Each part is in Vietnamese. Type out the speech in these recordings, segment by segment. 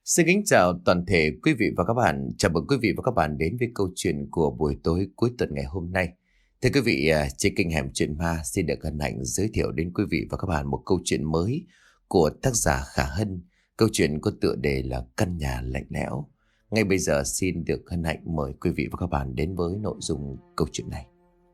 Xin kính chào toàn thể quý vị và các bạn. Chào mừng quý vị và các bạn đến với câu chuyện của buổi tối cuối tuần ngày hôm nay. Thưa quý vị, trên kênh Hẻm Chuyện Ma xin được hân hạnh giới thiệu đến quý vị và các bạn một câu chuyện mới của tác giả Khả Hân. Câu chuyện có tựa đề là Căn Nhà Lạnh Lẽo. Ngay bây giờ xin được hân hạnh mời quý vị và các bạn đến với nội dung câu chuyện này.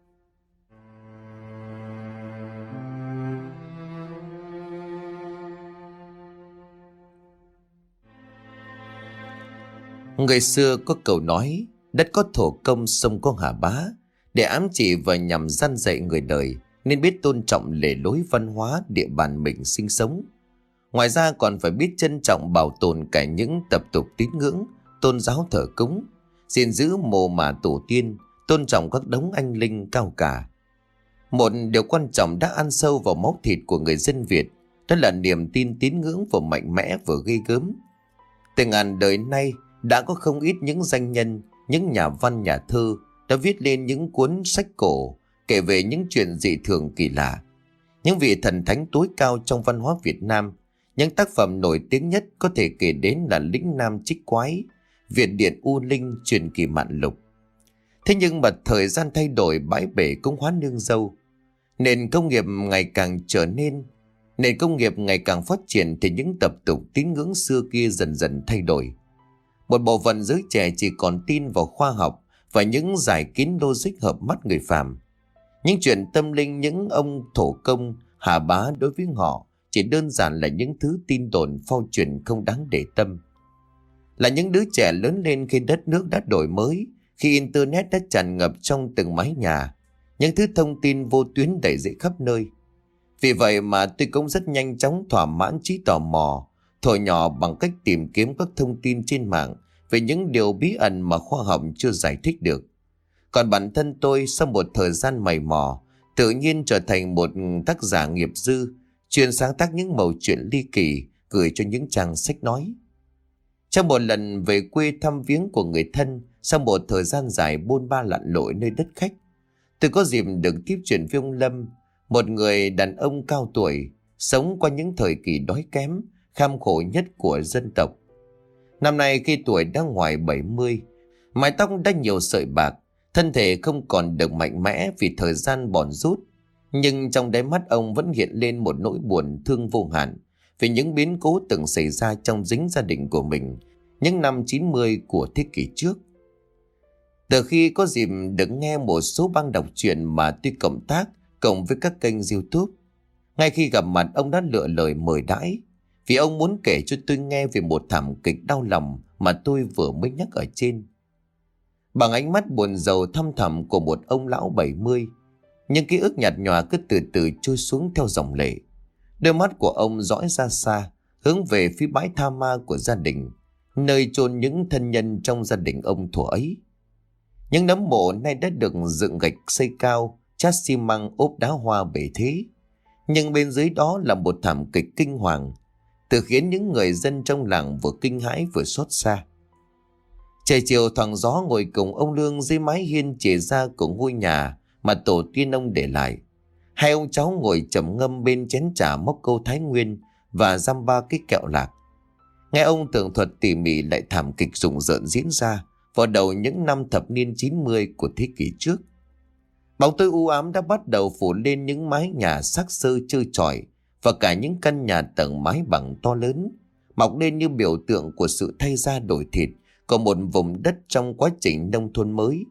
Người xưa có câu nói, đất có thổ công sông có hà bá, để ám chỉ và nhằm răn dạy người đời nên biết tôn trọng lề lối văn hóa địa bàn mình sinh sống. Ngoài ra còn phải biết trân trọng bảo tồn cả những tập tục tín ngưỡng, tôn giáo thờ cúng, gìn giữ mồ mả tổ tiên, tôn trọng các đống anh linh cao cả. Một điều quan trọng đã ăn sâu vào máu thịt của người dân Việt, đó là niềm tin tín ngưỡng vừa mạnh mẽ vừa ghê gớm. Từ ngàn đời nay, đã có không ít những danh nhân, những nhà văn nhà thơ đã viết lên những cuốn sách cổ kể về những chuyện dị thường kỳ lạ, những vị thần thánh tối cao trong văn hóa Việt Nam. Những tác phẩm nổi tiếng nhất có thể kể đến là Lĩnh Nam Trích Quái, Việt Điện U Linh, Truyền Kỳ Mạn Lục. Thế nhưng mà thời gian thay đổi, bãi bể cũng hóa nương dâu. Nền công nghiệp ngày càng phát triển thì những tập tục tín ngưỡng xưa kia dần dần thay đổi. Một bộ phận giới trẻ chỉ còn tin vào khoa học và những giải kiến logic hợp mắt người phàm. Những chuyện tâm linh, những ông thổ công, hà bá đối với họ chỉ đơn giản là những thứ tin đồn phao truyền không đáng để tâm. Là những đứa trẻ lớn lên khi đất nước đã đổi mới, khi Internet đã tràn ngập trong từng mái nhà, những thứ thông tin vô tuyến đầy dậy khắp nơi. Vì vậy mà tôi cũng rất nhanh chóng thỏa mãn trí tò mò, thổi nhỏ bằng cách tìm kiếm các thông tin trên mạng về những điều bí ẩn mà khoa học chưa giải thích được. Còn bản thân tôi sau một thời gian mày mò, tự nhiên trở thành một tác giả nghiệp dư, chuyên sáng tác những mẩu chuyện ly kỳ gửi cho những trang sách nói. Trong một lần về quê thăm viếng của người thân, sau một thời gian dài bôn ba lặn lội nơi đất khách, tôi có dịp được tiếp chuyện với ông Lâm, một người đàn ông cao tuổi, sống qua những thời kỳ đói kém, kham khổ nhất của dân tộc. Năm nay khi tuổi đã ngoài 70, mái tóc đã nhiều sợi bạc, thân thể không còn được mạnh mẽ vì thời gian bòn rút. Nhưng trong đáy mắt ông vẫn hiện lên một nỗi buồn thương vô hạn vì những biến cố từng xảy ra trong chính gia đình của mình những năm 90 của thế kỷ trước. Từ khi có dịp được nghe một số băng đọc truyện mà tôi cộng tác cộng với các kênh YouTube, ngay khi gặp mặt ông đã lựa lời mời đãi, vì ông muốn kể cho tôi nghe về một thảm kịch đau lòng mà tôi vừa mới nhắc ở trên. Bằng ánh mắt buồn rầu thăm thẳm của một ông lão 70, những ký ức nhạt nhòa cứ từ từ trôi xuống theo dòng lệ. Đôi mắt của ông dõi ra xa, hướng về phía bãi tha ma của gia đình, nơi chôn những thân nhân trong gia đình ông thuở ấy. Những nấm mộ nay đã được dựng gạch xây cao, chát xi măng ốp đá hoa bể thế, nhưng bên dưới đó là một thảm kịch kinh hoàng, tự khiến những người dân trong làng vừa kinh hãi vừa xót xa. Trời chiều thoảng gió ngồi cùng ông Lương dưới mái hiên chề ra của ngôi nhà mà tổ tiên ông để lại. Hai ông cháu ngồi trầm ngâm bên chén trà móc câu Thái Nguyên và dăm ba cái kẹo lạc. Nghe ông tường thuật tỉ mỉ lại thảm kịch rùng rợn diễn ra vào đầu những năm thập niên 90 của thế kỷ trước. Bóng tối u ám đã bắt đầu phủ lên những mái nhà xác xơ trơ trọi và cả những căn nhà tầng mái bằng to lớn, mọc lên như biểu tượng của sự thay da đổi thịt của một vùng đất trong quá trình nông thôn mới.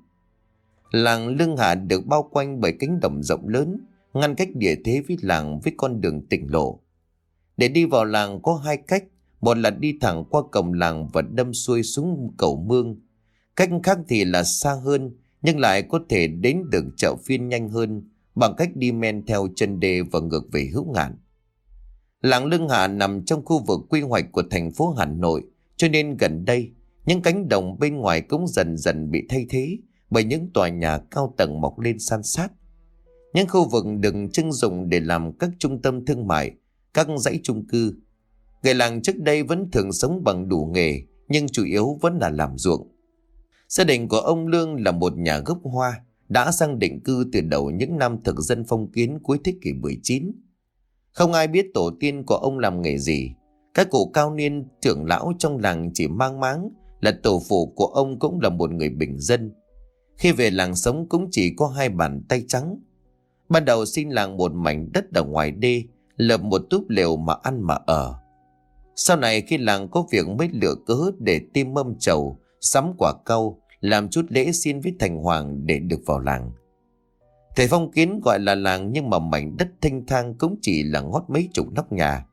Làng Lương Hạ được bao quanh bởi cánh đồng rộng lớn, ngăn cách địa thế với làng với con đường tỉnh lộ. Để đi vào làng có hai cách, một là đi thẳng qua cổng làng và đâm xuôi xuống cầu Mương. Cách khác thì là xa hơn, nhưng lại có thể đến được chợ phiên nhanh hơn bằng cách đi men theo chân đê và ngược về Hữu Ngạn. Làng Lương Hạ nằm trong khu vực quy hoạch của thành phố Hà Nội, cho nên gần đây những cánh đồng bên ngoài cũng dần dần bị thay thế bởi những tòa nhà cao tầng mọc lên san sát. Những khu vực được trưng dụng để làm các trung tâm thương mại, các dãy chung cư. Người làng trước đây vẫn thường sống bằng đủ nghề, nhưng chủ yếu vẫn là làm ruộng. Gia đình của ông Lương là một nhà gốc Hoa, đã sang định cư từ đầu những năm thực dân phong kiến cuối thế kỷ 19. Không ai biết tổ tiên của ông làm nghề gì. Các cụ cao niên trưởng lão trong làng chỉ mang máng là tổ phụ của ông cũng là một người bình dân. Khi về làng sống cũng chỉ có 2 bàn tay trắng. Ban đầu xin làng một mảnh đất ở ngoài đê, lập một túp lều mà ăn mà ở. Sau này khi làng có việc mới lựa cớ để tìm mâm trầu, sắm quả cau, làm chút lễ xin với thành hoàng để được vào làng. Thầy Phong Kiến gọi là làng, nhưng mà mảnh đất thênh thang cũng chỉ là ngót mấy chục nóc nhà,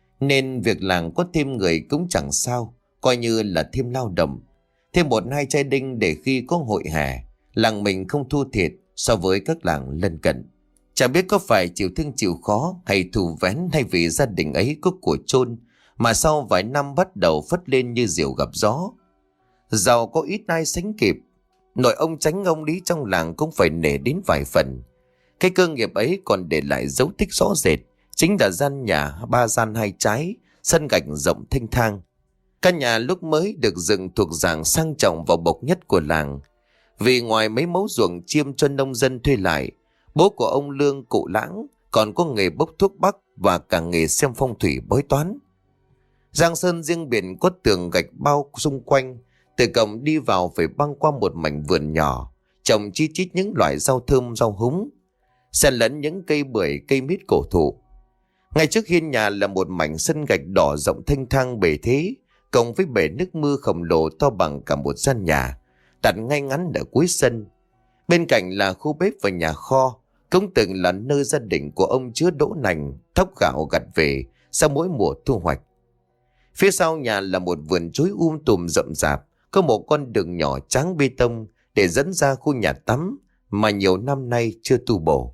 nên việc làng có thêm người cũng chẳng sao, coi như là thêm lao động, thêm 1-2 chai đinh để khi có hội hè, làng mình không thua thiệt so với các làng lân cận. Chẳng biết có phải chịu thương chịu khó hay thù vén, hay vì gia đình ấy có của chôn mà sau vài năm bắt đầu phất lên như diều gặp gió. Giàu có ít ai sánh kịp, nội ông Chánh ông Lý trong làng cũng phải nể đến vài phần. Cái cơ nghiệp ấy còn để lại dấu tích rõ rệt, chính là gian nhà 3 gian 2 trái, sân gạch rộng thênh thang. Căn nhà lúc mới được dựng thuộc dạng sang trọng và bộc nhất của làng. Vì ngoài mấy mẫu ruộng chiêm cho nông dân thuê lại, bố của ông Lương, cụ Lãng còn có nghề bốc thuốc bắc và cả nghề xem phong thủy bói toán. Giang sơn riêng biệt có tường gạch bao xung quanh, từ cổng đi vào phải băng qua một mảnh vườn nhỏ, trồng chi chít những loại rau thơm, rau húng, xen lẫn những cây bưởi, cây mít cổ thụ. Ngay trước hiên nhà là một mảnh sân gạch đỏ rộng thênh thang bề thế, cộng với bể nước mưa khổng lồ to bằng cả một gian nhà, đặt ngay ngắn ở cuối sân. Bên cạnh là khu bếp và nhà kho, cũng từng là nơi gia đình của ông chứa đỗ nành, thóc gạo gặt về sau mỗi mùa thu hoạch. Phía sau nhà là một vườn chuối tùm rậm rạp, có một con đường nhỏ trắng bê tông để dẫn ra khu nhà tắm mà nhiều năm nay chưa tu bổ.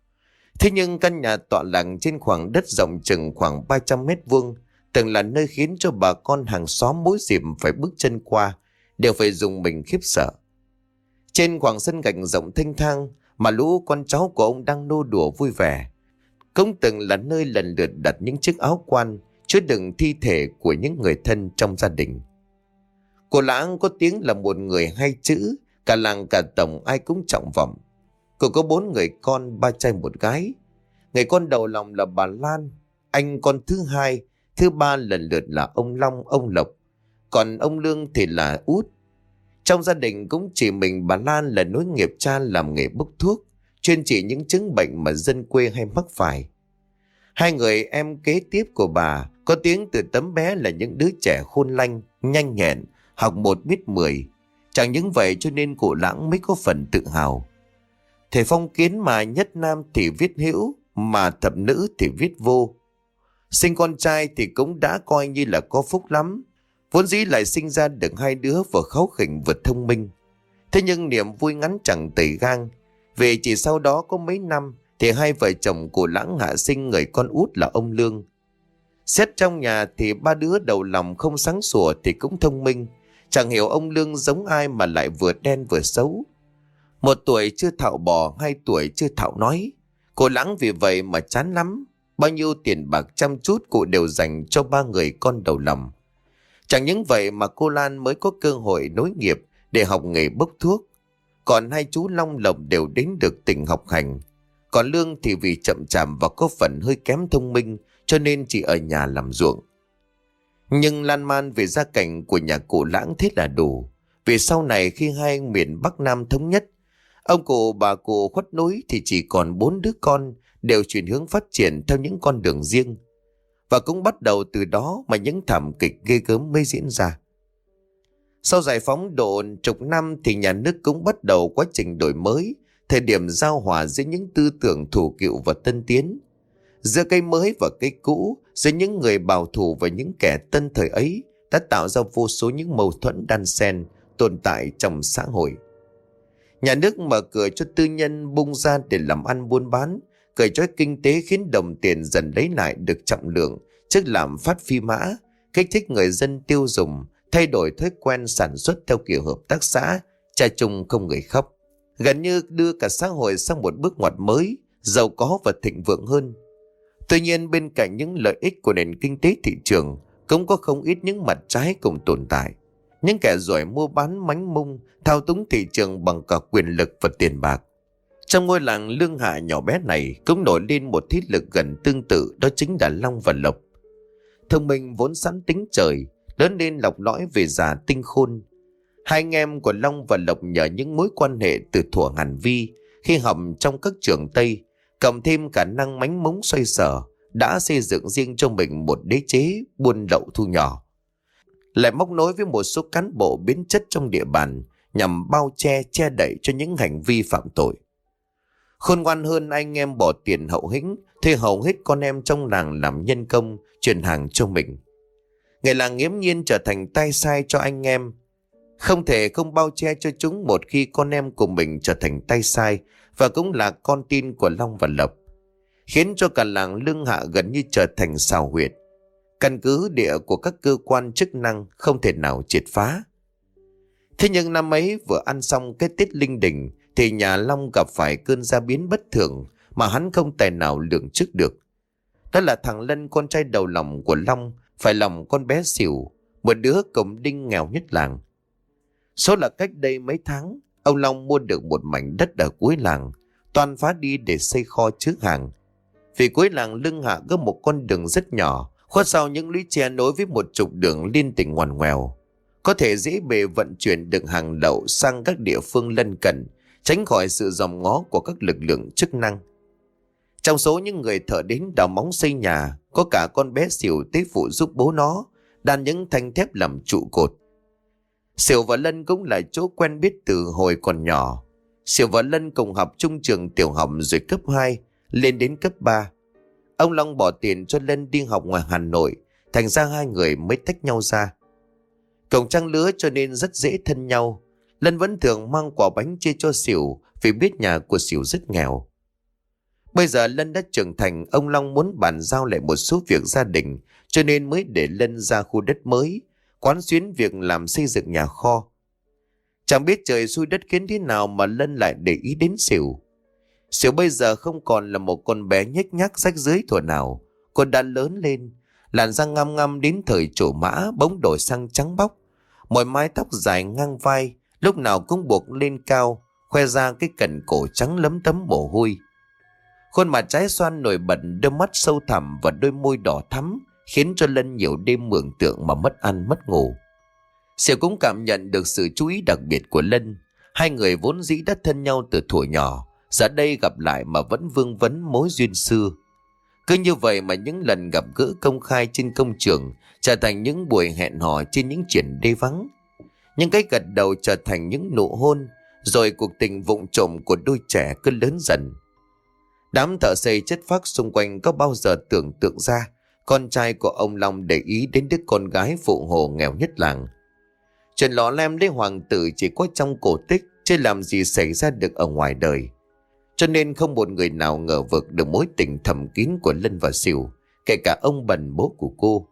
Thế nhưng căn nhà tọa lạc trên khoảng đất rộng chừng khoảng 300 mét vuông, từng là nơi khiến cho bà con hàng xóm mỗi dịp phải bước chân qua đều phải dùng mình khiếp sợ. Trên khoảng sân gạch rộng thênh thang mà lũ con cháu của ông đang nô đùa vui vẻ, cũng từng là nơi lần lượt đặt những chiếc áo quan chứa đựng thi thể của những người thân trong gia đình. Cô Lãng có tiếng là một người hay chữ, cả làng cả tổng ai cũng trọng vọng. Cô có 4 người con, 3 trai 1 gái. Người con đầu lòng là bà Lan, anh con thứ 2, thứ 3 lần lượt là ông Long, ông Lộc, còn ông Lương thì là út. Trong gia đình cũng chỉ mình bà Lan là nối nghiệp cha làm nghề bốc thuốc, chuyên trị những chứng bệnh mà dân quê hay mắc phải. 2 người em kế tiếp của bà có tiếng từ tấm bé là những đứa trẻ khôn lanh, nhanh nhẹn, học 1 biết 10. Chẳng những vậy cho nên cụ Lãng mới có phần tự hào. Thầy Phong Kiến mà nhất nam thì viết hữu, mà thập nữ thì viết vô. Sinh con trai thì cũng đã coi như là có phúc lắm. Vốn dĩ lại sinh ra được 2 đứa vừa kháu khỉnh vừa thông minh. Thế nhưng niềm vui ngắn chẳng tẩy gang, vì chỉ sau đó có mấy năm thì 2 vợ chồng của Lãng hạ sinh người con út là ông Lương. Xét trong nhà thì 3 đứa đầu lòng không sáng sủa thì cũng thông minh. Chẳng hiểu ông Lương giống ai mà lại vừa đen vừa xấu. 1 tuổi chưa thạo bò, 2 tuổi chưa thạo nói. Cô Lãng vì vậy mà chán lắm. Bao nhiêu tiền bạc chăm chút cụ đều dành cho 3 người con đầu lòng. Chẳng những vậy mà cô Lan mới có cơ hội nối nghiệp để học nghề bốc thuốc. Còn 2 chú Long Lộc đều đến được tỉnh học hành. Còn Lương thì vì chậm chạp và có phần hơi kém thông minh cho nên chỉ ở nhà làm ruộng. Nhưng lan man về gia cảnh của nhà cụ Lãng thế là đủ. Vì sau này khi 2 miền Bắc Nam thống nhất, ông cụ bà cụ khuất núi thì chỉ còn 4 đứa con đều chuyển hướng phát triển theo những con đường riêng. Và cũng bắt đầu từ đó mà những thảm kịch ghê gớm mới diễn ra. Sau giải phóng độ chục năm thì nhà nước cũng bắt đầu quá trình đổi mới, thời điểm giao hòa giữa những tư tưởng thủ cựu và tân tiến, giữa cây mới và cây cũ, giữa những người bảo thủ và những kẻ tân thời ấy đã tạo ra vô số những mâu thuẫn đan xen tồn tại trong xã hội. Nhà nước mở cửa cho tư nhân bung ra để làm ăn buôn bán, cởi trói kinh tế khiến đồng tiền dần lấy lại được trọng lượng trước lạm phát phi mã, kích thích người dân tiêu dùng, thay đổi thói quen sản xuất theo kiểu hợp tác xã, cha chung không người khóc, gần như đưa cả xã hội sang một bước ngoặt mới, giàu có và thịnh vượng hơn. Tuy nhiên bên cạnh những lợi ích của nền kinh tế thị trường cũng có không ít những mặt trái cùng tồn tại. Những kẻ giỏi mua bán mánh mung, thao túng thị trường bằng cả quyền lực và tiền bạc. Trong ngôi làng Lương Hạ nhỏ bé này cũng nổi lên một thế lực gần tương tự, đó chính là Long và Lộc. thông minh vốn sẵn tính trời, lớn lên lọc lõi về già tinh khôn. Hai anh em của Long và Lộc nhờ những mối quan hệ từ thuở ngàn vi, khi học trong các trường Tây, cộng thêm khả năng mánh mống xoay sở, đã xây dựng riêng cho mình một đế chế buôn lậu thu nhỏ. Lại móc nối với một số cán bộ biến chất trong địa bàn nhằm bao che đậy cho những hành vi phạm tội. Khôn ngoan hơn, anh em bỏ tiền hậu hĩnh, thuê hầu hết con em trong làng làm nhân công, chuyển hàng cho mình. Người làng nghiễm nhiên trở thành tay sai cho anh em. Không thể không bao che cho chúng một khi con em của mình trở thành tay sai và cũng là con tin của Long và Lộc, khiến cho cả làng Lương Hạ gần như trở thành xào huyệt, căn cứ địa của các cơ quan chức năng không thể nào triệt phá. Thế nhưng năm ấy vừa ăn xong cái Tết Linh Đình thì nhà Long gặp phải cơn gia biến bất thường mà hắn không tài nào lường trước được. Đó là thằng Lân, con trai đầu lòng của Long, phải lòng con bé Xỉu, một đứa cổng đinh nghèo nhất làng. Số là cách đây mấy tháng, ông Long mua được một mảnh đất ở cuối làng, toàn phá đi để xây kho chứa hàng. Vì cuối làng Lương Hạ có một con đường rất nhỏ, khuất sau những lũy tre nối với một trục đường liên tỉnh ngoằn ngoèo, có thể dễ bề vận chuyển được hàng lậu sang các địa phương lân cận, tránh khỏi sự dòm ngó của các lực lượng chức năng. Trong số những người thợ đến đào móng xây nhà, có cả con bé Xỉu tới phụ giúp bố nó đan những thanh thép làm trụ cột. Xỉu và Lân cũng là chỗ quen biết từ hồi còn nhỏ. Xỉu và Lân cùng học chung trường tiểu học rồi cấp 2 lên đến cấp 3. Ông Long bỏ tiền cho Lân đi học ngoài Hà Nội, thành ra hai người mới tách nhau ra. Cùng trang lứa cho nên rất dễ thân nhau. Lân vẫn thường mang quả bánh chia cho Xỉu vì biết nhà của Xỉu rất nghèo. Bây giờ Lân đã trưởng thành, ông Long muốn bàn giao lại một số việc gia đình, cho nên mới để Lân ra khu đất mới, quán xuyến việc làm xây dựng nhà kho. Chẳng biết trời xui đất khiến thế nào mà Lân lại để ý đến Xỉu. Xỉu bây giờ không còn là một con bé nhếch nhác rách rưới thuở nào. Cô đã lớn lên, làn da ngăm ngăm đến thời trổ mã bỗng đổi sang trắng bóc. Một mái tóc dài ngang vai, lúc nào cũng buộc lên cao, khoe ra cái cằm cổ trắng lấm tấm mồ hôi. Khuôn mặt trái xoan nổi bật, đôi mắt sâu thẳm và đôi môi đỏ thắm, khiến cho Lân nhiều đêm mường tượng mà mất ăn mất ngủ. Xỉu cũng cảm nhận được sự chú ý đặc biệt của Lân. Hai người vốn dĩ đã thân nhau từ thuở nhỏ, giờ đây gặp lại mà vẫn vương vấn mối duyên xưa. Cứ như vậy mà những lần gặp gỡ công khai trên công trường trở thành những buổi hẹn hò trên những triển đê vắng. Những cái gật đầu trở thành những nụ hôn, rồi cuộc tình vụng trộm của đôi trẻ cứ lớn dần. Đám thợ xây chất phác xung quanh có bao giờ tưởng tượng ra con trai của ông Long để ý đến đứa con gái phụ hồ nghèo nhất làng. Chuyện lọ lem lấy hoàng tử chỉ có trong cổ tích, chứ làm gì xảy ra được ở ngoài đời. Cho nên không một người nào ngờ vực được mối tình thầm kín của Lân và Xỉu, kể cả ông Bần bố của cô.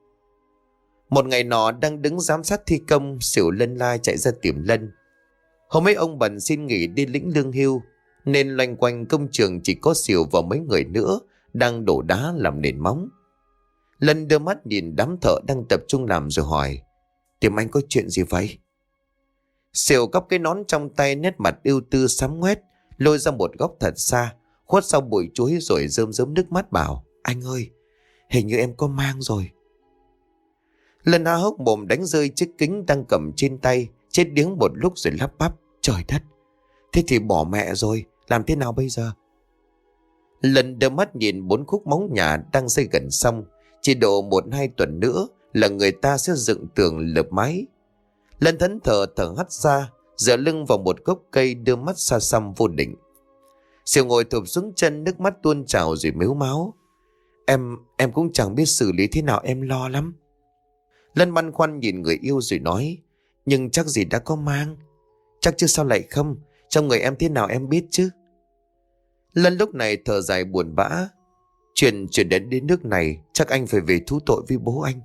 Một ngày nọ đang đứng giám sát thi công, Xỉu lân la chạy ra tìm Lân. Hôm ấy ông Bần xin nghỉ đi lĩnh lương hưu, nên loanh quanh công trường chỉ có Xỉu và mấy người nữa đang đổ đá làm nền móng. Lân đưa mắt nhìn đám thợ đang tập trung làm rồi hỏi: "Tìm anh có chuyện gì vậy?" Xỉu cắp cái nón trong tay, nét mặt ưu tư sám ngoét, lôi ra một góc thật xa, khuất sau bụi chuối rồi rơm rớm nước mắt bảo: "Anh ơi, hình như em có mang rồi." Lân há hốc mồm đánh rơi chiếc kính đang cầm trên tay, chết điếng một lúc rồi lắp bắp: "Trời đất, thế thì bỏ mẹ rồi, làm thế nào bây giờ?" Lân đưa mắt nhìn 4 khúc móng nhà đang xây gần xong, chỉ độ 1-2 tuần nữa là người ta sẽ dựng tường lợp mái. Lân thẫn thờ thở hắt ra, dựa lưng vào một gốc cây, đưa mắt xa xăm vô định. Xỉu ngồi thụp xuống chân, nước mắt tuôn trào rồi mếu máo: Em cũng chẳng biết xử lý thế nào, em lo lắm." Lân băn khoăn nhìn người yêu rồi nói: "Nhưng chắc gì đã có mang." "Chắc chứ sao lại không, trong người em thế nào em biết chứ." Lân lúc này thở dài buồn bã: Chuyện đến nước này, chắc anh phải về thú tội với bố anh."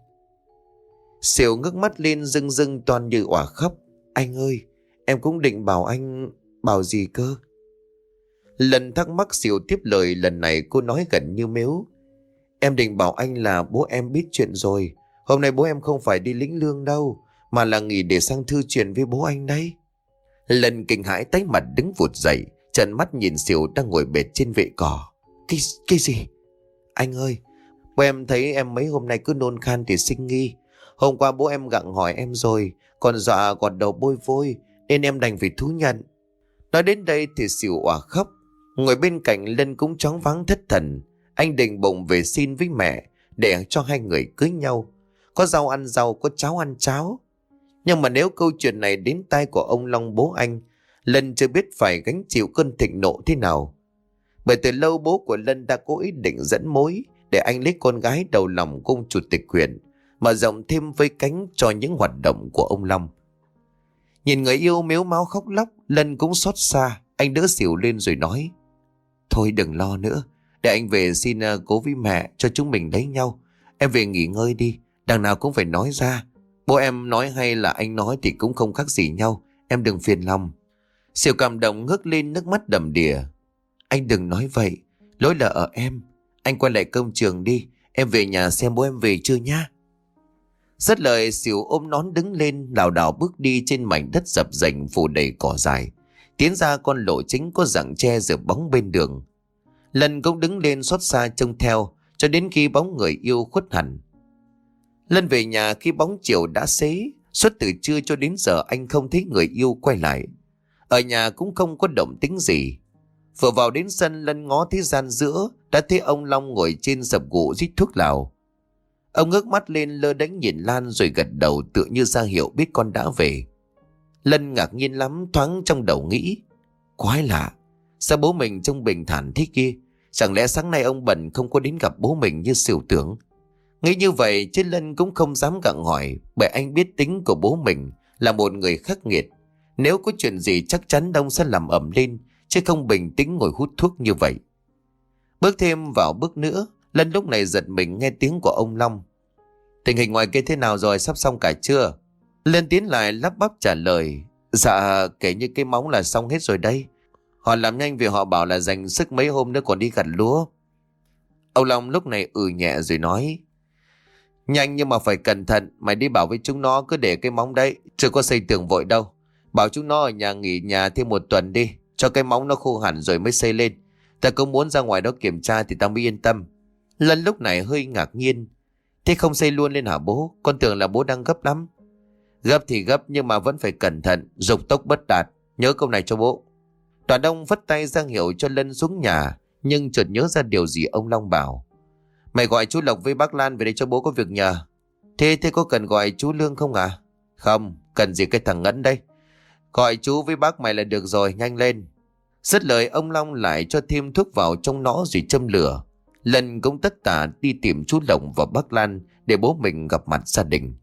Xỉu ngước mắt lên rưng rưng toan như òa khóc: "Anh ơi, em cũng định bảo anh." "Bảo gì cơ?" Lần thắc mắc Xỉu tiếp lời, lần này cô nói gần như mếu: "Em định bảo anh là bố em biết chuyện rồi. Hôm nay bố em không phải đi lĩnh lương đâu, mà là nghỉ để sang thư chuyện với bố anh đấy." Lần kinh hãi tái mặt đứng vụt dậy, trợn mắt nhìn Xỉu đang ngồi bệt trên vệ cỏ. Cái gì?" "Anh ơi, Bố em thấy em mấy hôm nay cứ nôn khan thì sinh nghi. Hôm qua bố em gặng hỏi em rồi, còn dọa gọt đầu bôi vôi, nên em đành phải thú nhận. Nói đến đây thì xỉu òa khóc. Ngồi bên cạnh Lân cũng choáng váng thất thần. Anh định bụng về xin với mẹ để cho hai người cưới nhau. Có rau ăn rau, có cháo ăn cháo. Nhưng mà nếu câu chuyện này đến tai của ông Long bố anh, Lân chưa biết phải gánh chịu cơn thịnh nộ thế nào. Bởi từ lâu bố của Lân đã có ý định dẫn mối để anh lấy con gái đầu lòng của ông chủ tịch huyện, mở rộng thêm vây cánh cho những hoạt động của ông Long. Nhìn người yêu mếu máo khóc lóc, Lân cũng xót xa. Anh đỡ xỉu lên rồi nói: Thôi đừng lo nữa, để anh về xin cố với mẹ cho chúng mình lấy nhau. Em về nghỉ ngơi đi, đằng nào cũng phải nói ra. Bố em nói hay là anh nói thì cũng không khác gì nhau, em đừng phiền lòng. Xỉu cảm động ngước lên, nước mắt đầm đìa. Anh đừng nói vậy, lỗi là ở em. Anh quay lại công trường đi, em về nhà xem bố em về chưa nhá. Dứt lời, Xỉu ôm nón đứng lên, lảo đảo bước đi trên mảnh đất dập dềnh phủ đầy cỏ dài, tiến ra con lộ chính có rặng tre rợp bóng bên đường. Lân cũng đứng lên xót xa trông theo cho đến khi bóng người yêu khuất hẳn. Lân về nhà khi bóng chiều đã xế. Suốt từ trưa cho đến giờ anh không thấy người yêu quay lại. Ở nhà cũng không có động tĩnh gì. Vừa vào đến sân, Lân ngó thấy gian giữa đã thấy ông Long ngồi trên sập gỗ rít thuốc lào. Ông ngước mắt lên lơ đễnh nhìn Lan rồi gật đầu tựa như ra hiệu biết con đã về. Lân ngạc nhiên lắm, thoáng trong đầu nghĩ: Quái lạ, sao bố mình trông bình thản thế kia? Chẳng lẽ sáng nay ông Bần không có đến gặp bố mình như Xỉu tưởng? Nghĩ như vậy chứ Lân cũng không dám gặng hỏi, bởi anh biết tính của bố mình là một người khắc nghiệt. Nếu có chuyện gì chắc chắn ông sẽ làm ầm lên, chứ không bình tĩnh ngồi hút thuốc như vậy. Bước thêm vào bước nữa, Lân lúc này giật mình nghe tiếng của ông Long. Tình hình ngoài kia thế nào rồi, sắp xong cả chưa? Lân tiến lại lắp bắp trả lời: Dạ, kể như cái móng là xong hết rồi đây. Họ làm nhanh vì họ bảo là dành sức mấy hôm nữa còn đi gặt lúa. Ông Long lúc này nhẹ rồi nói: Nhanh nhưng mà phải cẩn thận. Mày đi bảo với chúng nó cứ để cái móng đấy, chưa có xây tường vội đâu. Bảo chúng nó ở nhà nghỉ nhà thêm 1 tuần đi, cho cái móng nó khô hẳn rồi mới xây lên. Ta cũng muốn ra ngoài đó kiểm tra thì ta mới yên tâm. Lân lúc này hơi ngạc nhiên: Thế không xây luôn lên hả bố? Con tưởng là bố đang gấp lắm. Gấp thì gấp nhưng mà vẫn phải cẩn thận, dục tốc bất đạt. Nhớ câu này cho bố. Đoàn ông vất tay ra hiệu cho Lân xuống nhà, nhưng chợt nhớ ra điều gì ông Long bảo: Mày gọi chú Lộc với bác Lan về đây cho bố có việc nhờ. Thế có cần gọi chú Lương không à? Không, cần gì cái thằng Ngẫn đây. Gọi chú với bác mày là được rồi, nhanh lên. Dứt lời ông Long lại cho thêm thuốc vào trong nó rồi châm lửa. Lân cũng tất tả đi tìm chú Lộc và bác Lan để bố mình gặp mặt gia đình.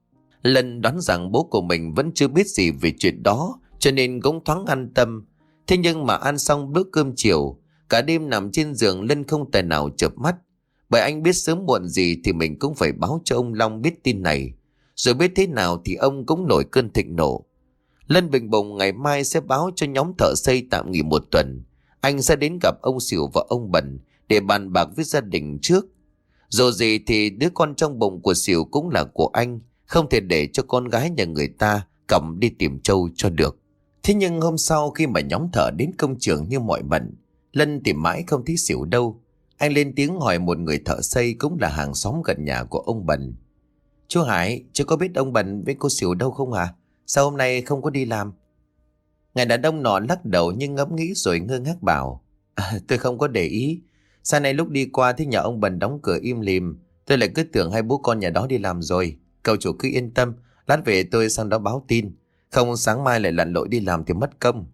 Lân đoán rằng bố của mình vẫn chưa biết gì về chuyện đó, cho nên cũng thoáng an tâm. Thế nhưng mà ăn xong bữa cơm chiều, cả đêm nằm trên giường Lân không tài nào chợp mắt. Bởi anh biết sớm muộn gì thì mình cũng phải báo cho ông Long biết tin này. Rồi biết thế nào thì ông cũng nổi cơn thịnh nộ. Lân bình bụng ngày mai sẽ báo cho nhóm thợ xây tạm nghỉ 1 tuần. Anh sẽ đến gặp ông Xỉu và ông Bần để bàn bạc với gia đình trước. Dù gì thì đứa con trong bụng của Xỉu cũng là của anh, không thể để cho con gái nhà người ta cầm đi tìm trâu cho được. Thế nhưng hôm sau khi mà nhóm thợ đến công trường như mọi bận, Lân tìm mãi không thấy Xỉu đâu. Anh lên tiếng hỏi một người thợ xây cũng là hàng xóm gần nhà của ông Bần: Chú Hải, chú có biết ông Bần với cô Xỉu đâu không à? Sao hôm nay không có đi làm? Người đàn ông nọ lắc đầu nhưng ngẫm nghĩ rồi ngơ ngác bảo: Tôi không có để ý. Sáng nay lúc đi qua thấy nhà ông Bần đóng cửa im lìm, tôi lại cứ tưởng hai bố con nhà đó đi làm rồi. Cậu chủ cứ yên tâm, lát về tôi sang đó báo tin. Không sáng mai lại lặn lội đi làm thì mất công.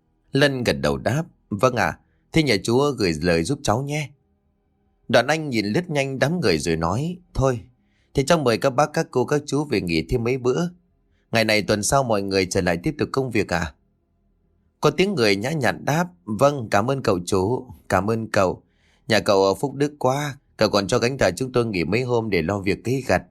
Lân gật đầu đáp: Vâng ạ, thế nhà chú gửi lời giúp cháu nhé. Đoạn anh nhìn lướt nhanh đám người rồi nói: Thôi, thì cháu mời các bác các cô các chú về nghỉ thêm mấy bữa. Ngày này tuần sau mọi người trở lại tiếp tục công việc à? Có tiếng người nhã nhặn đáp: Vâng, cảm ơn cậu chú, cảm ơn cậu. Nhà cậu ở phúc đức quá, cậu còn cho cánh thợ chúng tôi nghỉ mấy hôm để lo việc cấy gặt.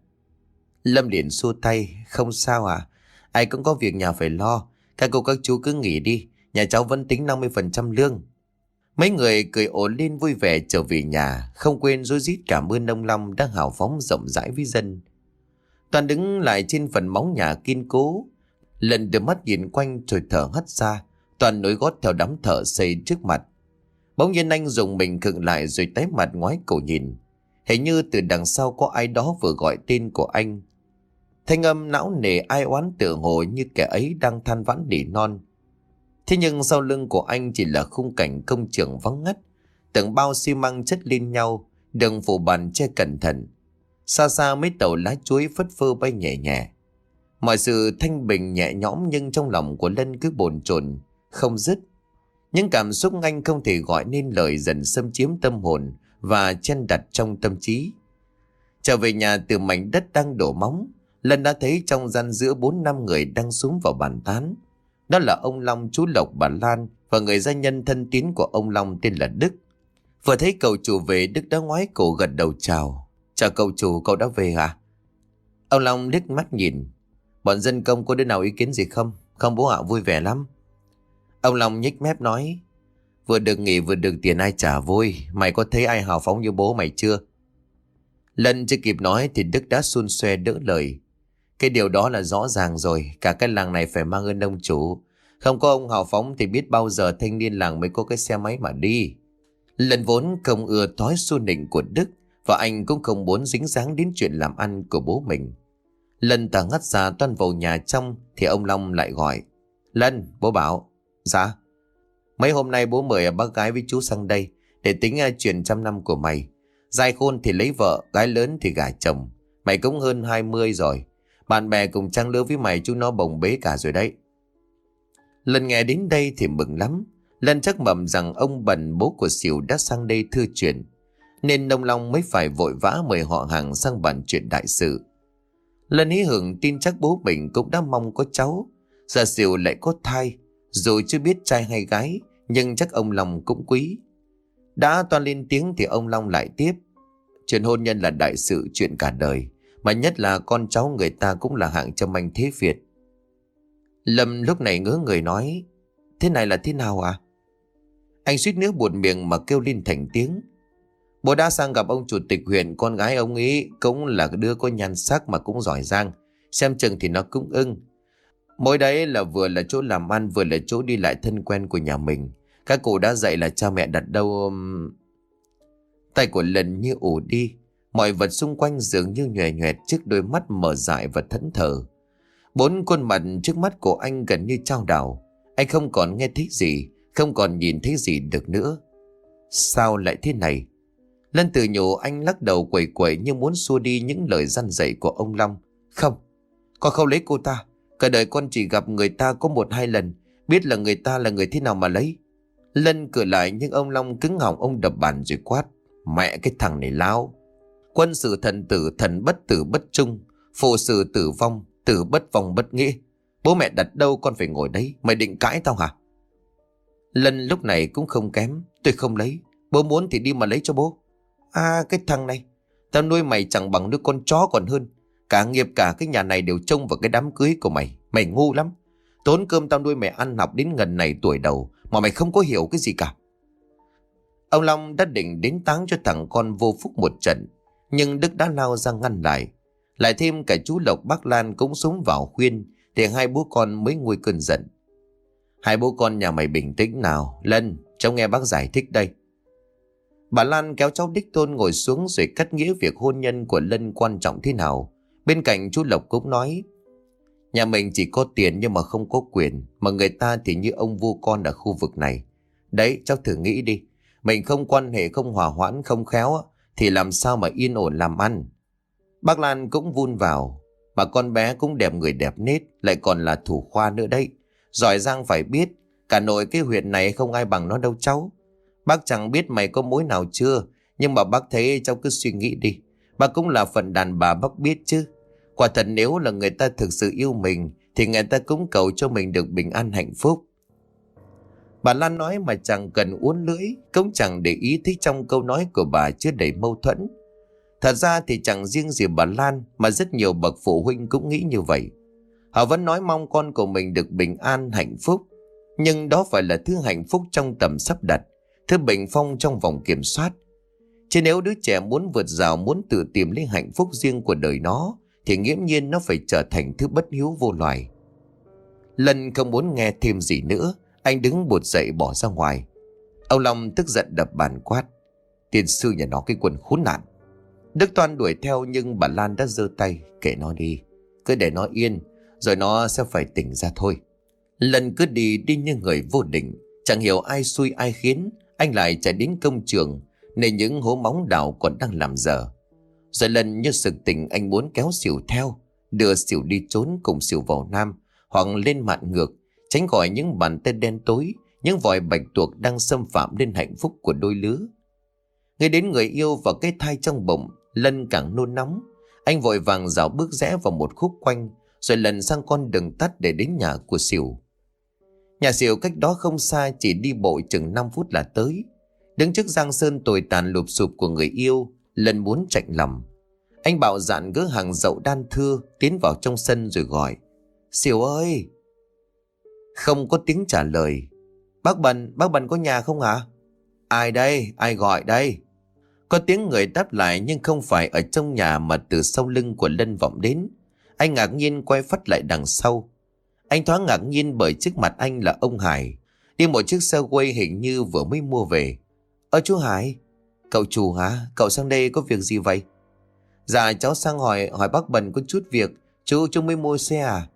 Lâm liền xua tay: Không sao à, ai cũng có việc nhà phải lo. Các cô các chú cứ nghỉ đi, nhà cháu vẫn tính 50% lương. Mấy người cười ổn lên vui vẻ trở về nhà, không quên rối rít cảm ơn ông Long đang hào phóng rộng rãi với dân. Toàn đứng lại trên phần móng nhà kiên cố. Lần đưa mắt nhìn quanh rồi thở hắt ra. Toàn nối gót theo đám thợ xây trước mặt. Bỗng nhiên anh dùng mình khựng lại rồi tái mặt ngoái cổ nhìn. Hình như từ đằng sau có ai đó vừa gọi tên của anh. Thanh âm não nề ai oán tựa hồ như kẻ ấy đang than vãn nỉ non. Thế nhưng sau lưng của anh chỉ là khung cảnh công trường vắng ngắt, từng bao xi măng chất lên nhau, đường phủ bàn che cẩn thận. Xa xa mấy tàu lá chuối phất phơ bay nhẹ nhẹ. Mọi sự thanh bình nhẹ nhõm, nhưng trong lòng của Lân cứ bồn chồn không dứt. Những cảm xúc anh không thể gọi nên lời dần xâm chiếm tâm hồn và chen đặt trong tâm trí. Trở về nhà từ mảnh đất đang đổ móng, Lân đã thấy trong gian giữa 4-5 người đang xúm vào bàn tán. Đó là ông Long, chú Lộc, bà Lan và người gia nhân thân tín của ông Long tên là Đức. Vừa thấy cậu chủ về, Đức đã ngoái cổ gật đầu chào. Chào cậu chủ, cậu đã về hả? Ông Long liếc mắt nhìn. Bọn dân công có đứa nào ý kiến gì không? Không bố ạ, vui vẻ lắm. Ông Long nhếch mép nói. Vừa được nghỉ vừa được tiền ai trả vui. Mày có thấy ai hào phóng như bố mày chưa? Lân chưa kịp nói thì Đức đã xun xoe đỡ lời. Cái điều đó là rõ ràng rồi. Cả cái làng này phải mang ơn ông chủ. Không có ông hào phóng thì biết bao giờ thanh niên làng mới có cái xe máy mà đi. Lân vốn không ưa thói xu nịnh của Đức, và anh cũng không muốn dính dáng đến chuyện làm ăn của bố mình. Lân ta ngắt ra toan vào nhà trong thì ông Long lại gọi. Lân, bố bảo. Dạ. Mấy hôm nay bố mời bác gái với chú sang đây để tính chuyện trăm năm của mày. Giai khôn thì lấy vợ, gái lớn thì gả chồng. Mày cũng hơn 20 rồi. Bạn bè cùng trang lứa với mày chúng nó bồng bế cả rồi đấy. Lần nghe đến đây thì mừng lắm. Lân chắc mầm rằng ông Bần bố của Sỉu đã sang đây thưa chuyện, nên ông Long mới phải vội vã mời họ hàng sang bàn chuyện đại sự. Lân hí hưởng tin chắc bố mình cũng đã mong có cháu. Giờ Sỉu lại có thai, dù chưa biết trai hay gái, nhưng chắc ông Long cũng quý. Đã toan lên tiếng thì ông Long lại tiếp. Chuyện hôn nhân là đại sự, chuyện cả đời, mà nhất là con cháu người ta cũng là hạng trâm anh thế Việt. Lâm lúc này ngớ người nói. Thế này là thế nào à? Anh suýt nữa buột miệng mà kêu lên thành tiếng. Bố đã sang gặp ông chủ tịch huyện, con gái ông ấy cũng là đứa có nhan sắc mà cũng giỏi giang, xem chừng thì nó cũng ưng. Mỗi đấy là vừa là chỗ làm ăn, vừa là chỗ đi lại thân quen của nhà mình. Các cụ đã dạy là cha mẹ đặt đâu. Tay của Lần như ù đi. Mọi vật xung quanh dường như nhòe nhoẹt trước đôi mắt mở dại và thẫn thờ. 4 khuôn mặt trước mắt của anh gần như chao đảo. Anh không còn nghe thấy gì, không còn nhìn thấy gì được nữa. Sao lại thế này? Lân tự nhủ, anh lắc đầu quẩy quẩy như muốn xua đi những lời răn dạy của ông Long. Không, con không lấy cô ta. Cả đời con chỉ gặp người ta có 1-2 lần, biết là người ta là người thế nào mà lấy. Lân cười lại, nhưng ông Long cứng họng, ông đập bàn rồi quát. Mẹ cái thằng này láo. Quân sử thần tử, thần bất tử bất trung. Phù sử tử vong, tử bất vong bất nghĩa. Bố mẹ đặt đâu con phải ngồi đấy. Mày định cãi tao hả? Lân lúc này cũng không kém. Tôi không lấy. Bố muốn thì đi mà lấy cho bố. À, cái thằng này, tao nuôi mày chẳng bằng đứa con chó còn hơn. Cả nghiệp cả cái nhà này đều trông vào cái đám cưới của mày. Mày ngu lắm. Tốn cơm tao nuôi mày ăn học đến ngần này tuổi đầu mà mày không có hiểu cái gì cả. Ông Long đã định đến táng cho thằng con vô phúc một trận, nhưng Đức đã lao ra ngăn lại. Lại thêm cả chú Lộc, bác Lan cũng xúm vào khuyên, thì hai bố con mới nguôi cơn giận. Hai bố con nhà mày bình tĩnh nào. Lân, cháu nghe bác giải thích đây. Bà Lan kéo cháu đích tôn ngồi xuống rồi cắt nghĩa việc hôn nhân của Lân quan trọng thế nào. Bên cạnh chú Lộc cũng nói. Nhà mình chỉ có tiền nhưng mà không có quyền, mà người ta thì như ông vua con ở khu vực này. Đấy, cháu thử nghĩ đi. Mình không quan hệ, không hòa hoãn, không khéo thì làm sao mà yên ổn làm ăn. Bác Lan cũng vun vào. Mà con bé cũng đẹp người đẹp nết, lại còn là thủ khoa nữa đấy. Giỏi giang phải biết. Cả nội cái huyện này không ai bằng nó đâu cháu. Bác chẳng biết mày có mối nào chưa, nhưng mà bác thấy cháu cứ suy nghĩ đi. Bác cũng là phận đàn bà, bác biết chứ. Quả thật nếu là người ta thực sự yêu mình thì người ta cũng cầu cho mình được bình an hạnh phúc. Bà Lan nói mà chẳng cần uốn lưỡi, cũng chẳng để ý thấy trong câu nói của bà chứa đầy mâu thuẫn. Thật ra thì chẳng riêng gì bà Lan mà rất nhiều bậc phụ huynh cũng nghĩ như vậy. Họ vẫn nói mong con của mình được bình an hạnh phúc, nhưng đó phải là thứ hạnh phúc trong tầm sắp đặt, thứ bình phong trong vòng kiểm soát. Chứ nếu đứa trẻ muốn vượt rào, muốn tự tìm lấy hạnh phúc riêng của đời nó, thì nghiễm nhiên nó phải trở thành thứ bất hiếu vô loài. Lân không muốn nghe thêm gì nữa, anh đứng bụt dậy bỏ ra ngoài. Ông Long tức giận đập bàn quát. Tiên sư nhà nó cái quần khốn nạn. Đức Toan đuổi theo nhưng bà Lan đã giơ tay: "Kệ nó đi, cứ để nó yên, rồi nó sẽ phải tỉnh ra thôi." Lân cứ đi như người vô định, chẳng hiểu ai xui ai khiến anh lại chạy đến công trường nơi những hố móng đào còn đang làm dở. Rồi Lân như sực tỉnh, anh muốn kéo Sửu theo, đưa Sửu đi trốn cùng Sửu vào Nam hoặc lên mạn ngược, tránh khỏi những bàn tay đen tối, những vòi bạch tuộc đang xâm phạm đến hạnh phúc của đôi lứa. Ngay đến người yêu và cái thai trong bụng, Lân càng nôn nóng. Anh vội vàng dạo bước rẽ vào một khúc quanh, rồi lần sang con đường tắt để đến nhà của Sửu. Nhà Sửu cách đó không xa, chỉ đi bộ chừng 5 phút là tới. Đứng trước giang sơn tồi tàn lụp xụp của người yêu, Lân muốn chạnh lòng. Anh bạo dạn gỡ hàng dậu đan thưa tiến vào trong sân rồi gọi: "Sửu ơi!" Không có tiếng trả lời. Bác Bần có nhà không hả?" "Ai đây? Ai gọi đây?" Có tiếng người đáp lại, nhưng không phải ở trong nhà mà từ sau lưng của Lân vọng đến. Anh ngạc nhiên quay phắt lại đằng sau. Anh thoáng ngạc nhiên bởi trước mặt anh là ông Hải, đi một chiếc xe quay hình như vừa mới mua về. Chú Hải." "Cậu chủ hả? Cậu sang đây có việc gì vậy?" "Dạ cháu sang hỏi bác Bần có chút việc. Chú mới mua xe à?"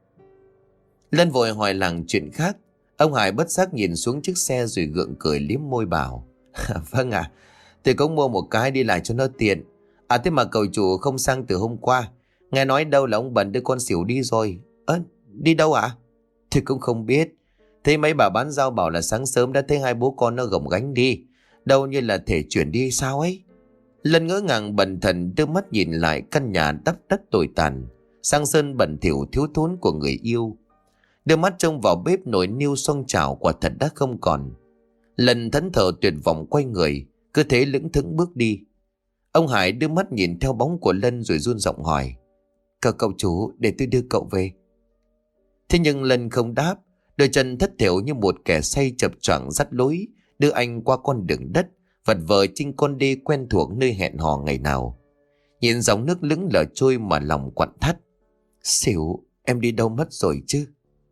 Lân vội hỏi làng chuyện khác. Ông Hải bất giác nhìn xuống chiếc xe rồi gượng cười liếm môi bảo: "Vâng ạ, tôi cũng mua một cái đi lại cho nó tiện. Thế mà cậu chủ không sang từ hôm qua. Nghe nói đâu là ông Bần đưa con Sửu đi rồi." Đi đâu ạ?" "Thì cũng không biết. Thấy mấy bà bán rau bảo là sáng sớm đã thấy hai bố con nó gồng gánh đi. Đâu như là thể chuyển đi sao ấy." Lân ngỡ ngàng bần thần đưa mắt nhìn lại căn nhà đắp đất tồi tàn, sang sơn bẩn thỉu thiếu thốn của người yêu. Đưa mắt trông vào bếp nồi niêu xoong chảo quả thật đã không còn. Lân thẫn thờ tuyệt vọng quay người, cứ thế lững thững bước đi. Ông Hải đưa mắt nhìn theo bóng của Lân rồi run giọng hỏi: Cậu chủ, để tôi đưa cậu về." Thế nhưng Lân không đáp, đôi chân thất thểu như một kẻ say chập choạng dắt lối đưa anh qua con đường đất vật vờ trên con đê quen thuộc nơi hẹn hò ngày nào. Nhìn dòng nước lững lờ trôi mà lòng quặn thắt. "Sửu, em đi đâu mất rồi chứ?"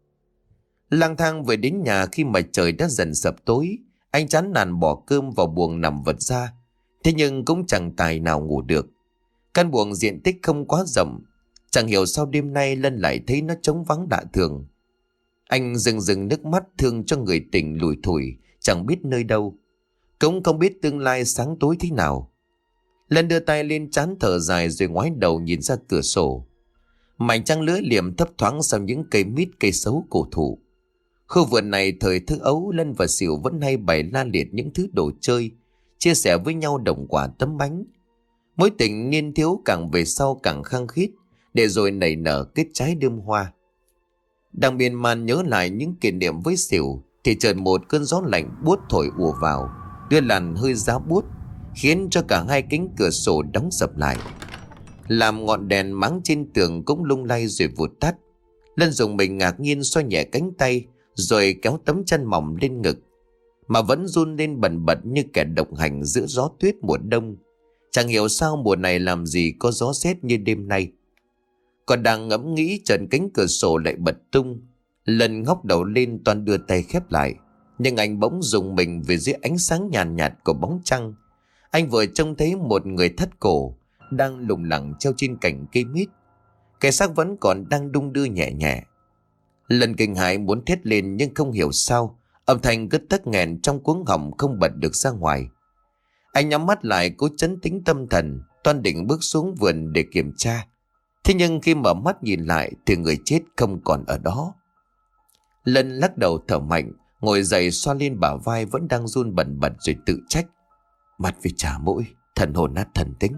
Lang thang về đến nhà khi mà trời đã dần sập tối, anh chán nản bỏ cơm vào buồng nằm vật ra. Thế nhưng cũng chẳng tài nào ngủ được. Căn buồng diện tích không quá rộng, chẳng hiểu sao đêm nay Lân lại thấy nó trống vắng lạ thường. Anh rưng nước mắt thương cho người tình lủi thủi, chẳng biết nơi đâu, cũng không biết tương lai sáng tối thế nào. Lân đưa tay lên trán thở dài rồi ngoái đầu nhìn ra cửa sổ. Mảnh trăng lưỡi liềm thấp thoáng sau những cây mít cây sấu cổ thụ. Khu vườn này thời thơ ấu, Lân và Sửu vẫn hay bày la liệt những thứ đồ chơi, chia sẻ với nhau đồng quả tấm bánh. Mối tình niên thiếu càng về sau càng khăng khít, để rồi nảy nở kết trái đơm hoa. Đang miên man nhớ lại những kỷ niệm với Sửu thì chợt một cơn gió lạnh buốt thổi ùa vào, đưa làn hơi giá buốt, khiến cho cả hai cánh cửa sổ đóng sập lại, làm ngọn đèn máng trên tường cũng lung lay rồi vụt tắt. Lân dùng mình ngạc nhiên xoa nhẹ cánh tay rồi kéo tấm chân mỏng lên ngực, mà vẫn run lên bần bật như kẻ độc hành giữa gió tuyết mùa đông. Chẳng hiểu sao mùa này làm gì có gió rét như đêm nay. Còn đang ngẫm nghĩ, chợt cánh cửa sổ lại bật tung. Lân ngóc đầu lên toan đưa tay khép lại, nhưng anh bỗng rùng mình vì dưới ánh sáng nhàn nhạt của bóng trăng. Anh vừa trông thấy một người thắt cổ đang lủng lẳng treo trên cành cây mít. Cái xác vẫn còn đang đung đưa nhẹ nhẹ. Lân kinh hãi muốn thét lên, nhưng không hiểu sao âm thanh cứ tắc nghẹn trong cuống họng không bật được ra ngoài. Anh nhắm mắt lại cố trấn tĩnh tâm thần, toan định bước xuống vườn để kiểm tra. Thế nhưng khi mở mắt nhìn lại thì người chết không còn ở đó. Lân lắc đầu thở mạnh, ngồi dậy xoa lên bả vai vẫn đang run bần bật rồi tự trách: Mặt vì chả mũi, thần hồn nát thần tính.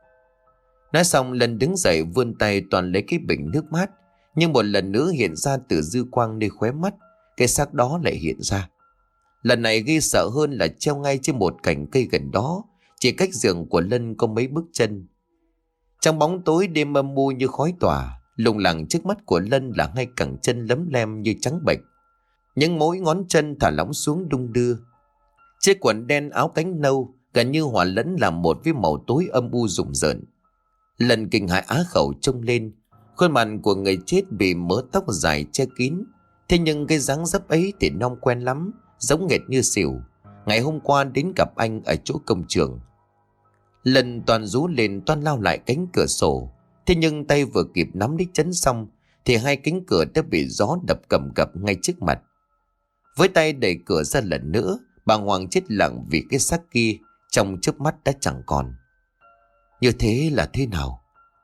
Nói xong Lân đứng dậy vươn tay toàn lấy cái bình nước mát, nhưng một lần nữa hiện ra từ dư quang nơi khóe mắt, cái xác đó lại hiện ra. Lần này gây sợ hơn là treo ngay trên một cành cây gần đó, chỉ cách giường của Lân có mấy bước chân. Trong bóng tối đêm âm u như khói tỏa, lủng lẳng trước mắt của Lân là hai cẳng chân lấm lem như trắng bệch, những mối ngón chân thả lỏng xuống đung đưa. Chiếc quần đen áo cánh nâu gần như hòa lẫn làm một với màu tối âm u rùng rợn. Lân kinh hãi á khẩu trông lên, khuôn mặt của người chết bị mớ tóc dài che kín. Thế nhưng cái dáng dấp ấy thì non quen lắm, giống nghệt như Sửu ngày hôm qua đến gặp anh ở chỗ công trường. Lân toàn rú lên toan lao lại cánh cửa sổ. Thế nhưng tay vừa kịp nắm lấy chấn xong thì hai cánh cửa đã bị gió đập cầm cập ngay trước mặt. Với tay đẩy cửa ra lần nữa, bà Hoàng chết lặng vì cái xác kia trong chớp mắt đã chẳng còn. Như thế là thế nào?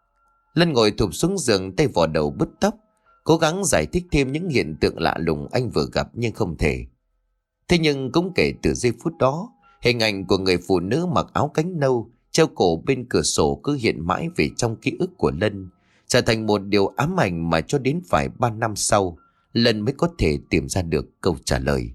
Lân ngồi thụp xuống giường, tay vò đầu bứt tóc, cố gắng giải thích thêm những hiện tượng lạ lùng anh vừa gặp nhưng không thể. Thế nhưng cũng kể từ giây phút đó, hình ảnh của người phụ nữ mặc áo cánh nâu treo cổ bên cửa sổ cứ hiện mãi về trong ký ức của Lân, trở thành một điều ám ảnh mà cho đến phải 3 năm sau, Lân mới có thể tìm ra được câu trả lời.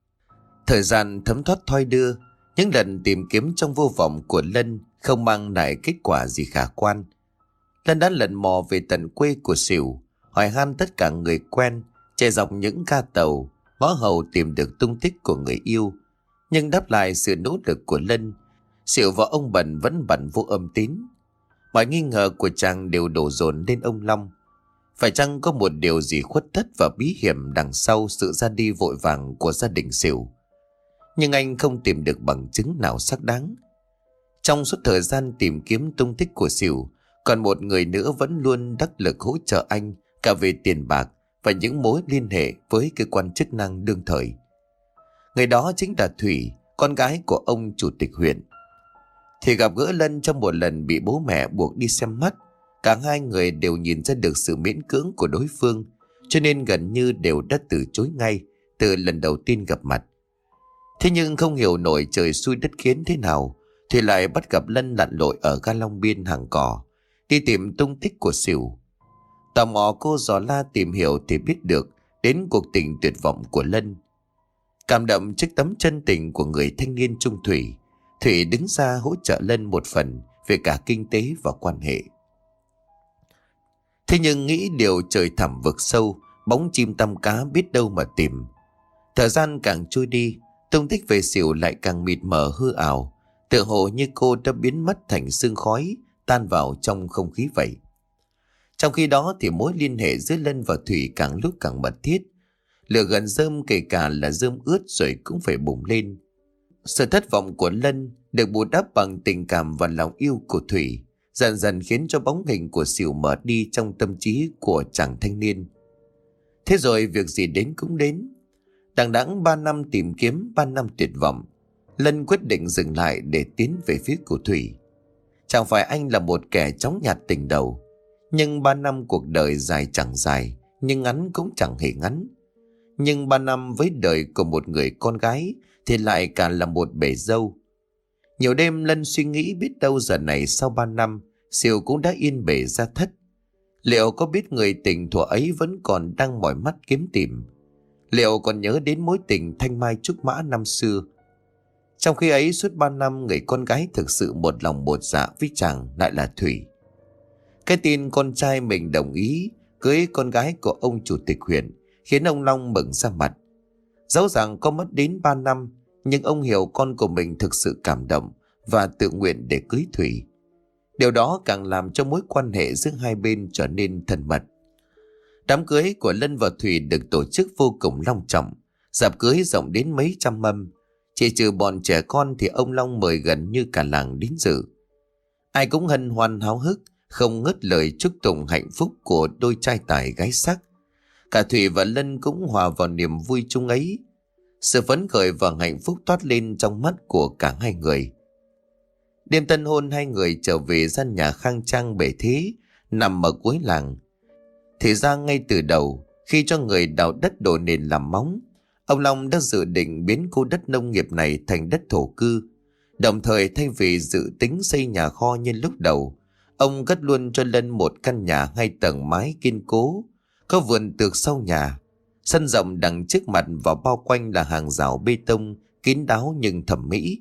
Thời gian thấm thoát thoi đưa, những lần tìm kiếm trong vô vọng của Lân không mang lại kết quả gì khả quan. Lân đã lần mò về tận quê của Sửu, hỏi han tất cả người quen, chạy dọc những ga tàu, ngõ hầu tìm được tung tích của người yêu. Nhưng đáp lại sự nỗ lực của Lân, Sửu và ông Bần vẫn bận vô âm tín. Mọi nghi ngờ của chàng đều đổ dồn lên ông Long. Phải chăng có một điều gì khuất tất và bí hiểm đằng sau sự ra đi vội vàng của gia đình Sửu? Nhưng anh không tìm được bằng chứng nào xác đáng. Trong suốt thời gian tìm kiếm tung tích của Sửu, còn một người nữa vẫn luôn đắc lực hỗ trợ anh cả về tiền bạc và những mối liên hệ với cơ quan chức năng đương thời. Người đó chính là Thủy, con gái của ông chủ tịch huyện. Thì gặp gỡ Lân trong một lần bị bố mẹ buộc đi xem mắt. Cả hai người đều nhìn ra được sự miễn cưỡng của đối phương, cho nên gần như đều đã từ chối ngay từ lần đầu tiên gặp mặt. Thế nhưng không hiểu nổi trời xui đất khiến thế nào, thì lại bắt gặp Lân lặn lội ở ga Long Biên Hàng Cỏ, đi tìm tung tích của Sửu. Tò mò cô dò la tìm hiểu thì biết được đến cuộc tình tuyệt vọng của Lân. Cảm động trước tấm chân tình của người thanh niên trung thủy, Thủy đứng ra hỗ trợ Lân một phần về cả kinh tế và quan hệ. Thế nhưng nghĩ điều trời thẳm vực sâu, bóng chim tăm cá biết đâu mà tìm. Thời gian càng trôi đi, tung tích về Sửu lại càng mịt mờ hư ảo, tựa hồ như cô đã biến mất thành sương khói tan vào trong không khí vậy. Trong khi đó thì mối liên hệ giữa Lân và Thủy càng lúc càng mật thiết. Lửa gần rơm kể cả là rơm ướt rồi cũng phải bùng lên. Sự thất vọng của Lân được bù đắp bằng tình cảm và lòng yêu của Thủy, dần dần khiến cho bóng hình của Sửu mở đi trong tâm trí của chàng thanh niên. Thế rồi việc gì đến cũng đến. Đằng đẵng 3 năm tìm kiếm, 3 năm tuyệt vọng, Lân quyết định dừng lại để tiến về phía của Thủy. Chẳng phải anh là một kẻ chóng nhạt tình đầu, nhưng 3 năm cuộc đời dài chẳng dài, nhưng ngắn cũng chẳng hề ngắn. Nhưng 3 năm với đời của một người con gái thì lại cả là một bể dâu. Nhiều đêm Lân suy nghĩ biết đâu giờ này sau 3 năm, Sửu cũng đã yên bề ra thất. Liệu có biết người tình thuở ấy vẫn còn đang mỏi mắt kiếm tìm? Liệu còn nhớ đến mối tình thanh mai trúc mã năm xưa? Trong khi ấy suốt 3 năm người con gái thực sự một lòng một dạ với chàng lại là Thủy. Cái tin con trai mình đồng ý cưới con gái của ông chủ tịch huyện khiến ông Long mừng ra mặt. Dẫu rằng có mất đến 3 năm, nhưng ông hiểu con của mình thực sự cảm động và tự nguyện để cưới Thủy. Điều đó càng làm cho mối quan hệ giữa hai bên trở nên thân mật. Đám cưới của Lân và Thủy được tổ chức vô cùng long trọng, rạp cưới rộng đến mấy trăm mâm. Chỉ trừ bọn trẻ con thì ông Long mời gần như cả làng đến dự. Ai cũng hân hoan háo hức, không ngớt lời chúc tụng hạnh phúc của đôi trai tài gái sắc. Cả Thủy và Lân cũng hòa vào niềm vui chung ấy. Sự phấn khởi và hạnh phúc toát lên trong mắt của cả hai người. Đêm tân hôn hai người trở về gian nhà khang trang bề thế, nằm ở cuối làng. Thì ra ngay từ đầu, khi cho người đào đất đổ nền làm móng, ông Long đã dự định biến khu đất nông nghiệp này thành đất thổ cư. Đồng thời thay vì dự tính xây nhà kho như lúc đầu, ông cất luôn cho Lân một căn nhà 2 tầng mái kiên cố, có vườn tược sau nhà, sân rộng đằng trước mặt và bao quanh là hàng rào bê tông kín đáo nhưng thẩm mỹ.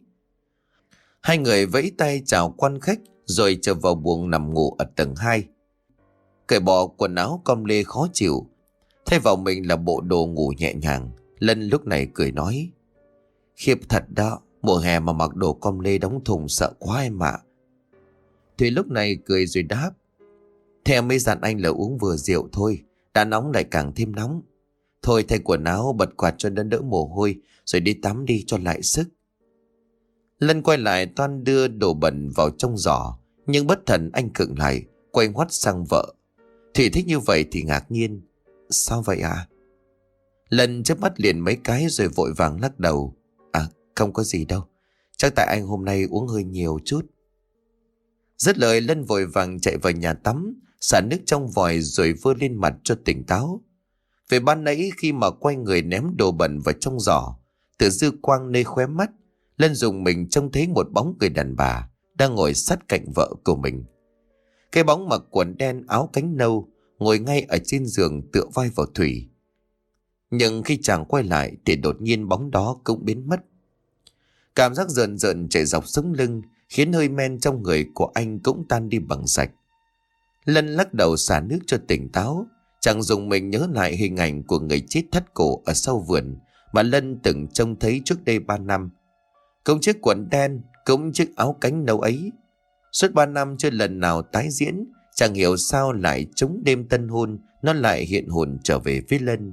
Hai người vẫy tay chào quan khách rồi trở vào buồng nằm ngủ ở tầng 2. Cởi bỏ quần áo com lê khó chịu, thay vào mình là bộ đồ ngủ nhẹ nhàng, Lân lúc này cười nói: "Khiếp thật đó, mùa hè mà mặc đồ com lê đóng thùng sợ quá em ạ." Thùy lúc này cười rồi đáp: "Thế em mới dặn anh là uống vừa rượu thôi, đã nóng lại càng thêm nóng. Thôi thay quần áo bật quạt cho đỡ đỡ mồ hôi rồi đi tắm đi cho lại sức." Lân quay lại toan đưa đồ bẩn vào trong giỏ, nhưng bất thần anh khựng lại, quay ngoắt sang vợ. Thủy thích như vậy thì ngạc nhiên. Sao vậy ạ? Lân chớp mắt liền mấy cái rồi vội vàng lắc đầu. À, không có gì đâu. Chắc tại anh hôm nay uống hơi nhiều chút. Dứt lời, Lân vội vàng chạy vào nhà tắm, xả nước trong vòi rồi vơ lên mặt cho tỉnh táo. Về ban nãy khi mà quay người ném đồ bẩn vào trong giỏ, từ dư quang nơi khóe mắt, Lân dùng mình trông thấy một bóng người đàn bà đang ngồi sát cạnh vợ của mình. Cái bóng mặc quần đen áo cánh nâu, ngồi ngay ở trên giường tựa vai vào Thủy. Nhưng khi chàng quay lại thì đột nhiên bóng đó cũng biến mất. Cảm giác rợn rợn chạy dọc sống lưng khiến hơi men trong người của anh cũng tan đi bằng sạch. Lân lắc đầu xả nước cho tỉnh táo. Chàng dùng mình nhớ lại hình ảnh của người chết thắt cổ ở sau vườn mà Lân từng trông thấy trước đây 3 năm. Cũng chiếc quần đen, cũng chiếc áo cánh nâu ấy. Suốt 3 năm chưa lần nào tái diễn, chẳng hiểu sao lại trúng đêm tân hôn nó lại hiện hồn trở về với Lân.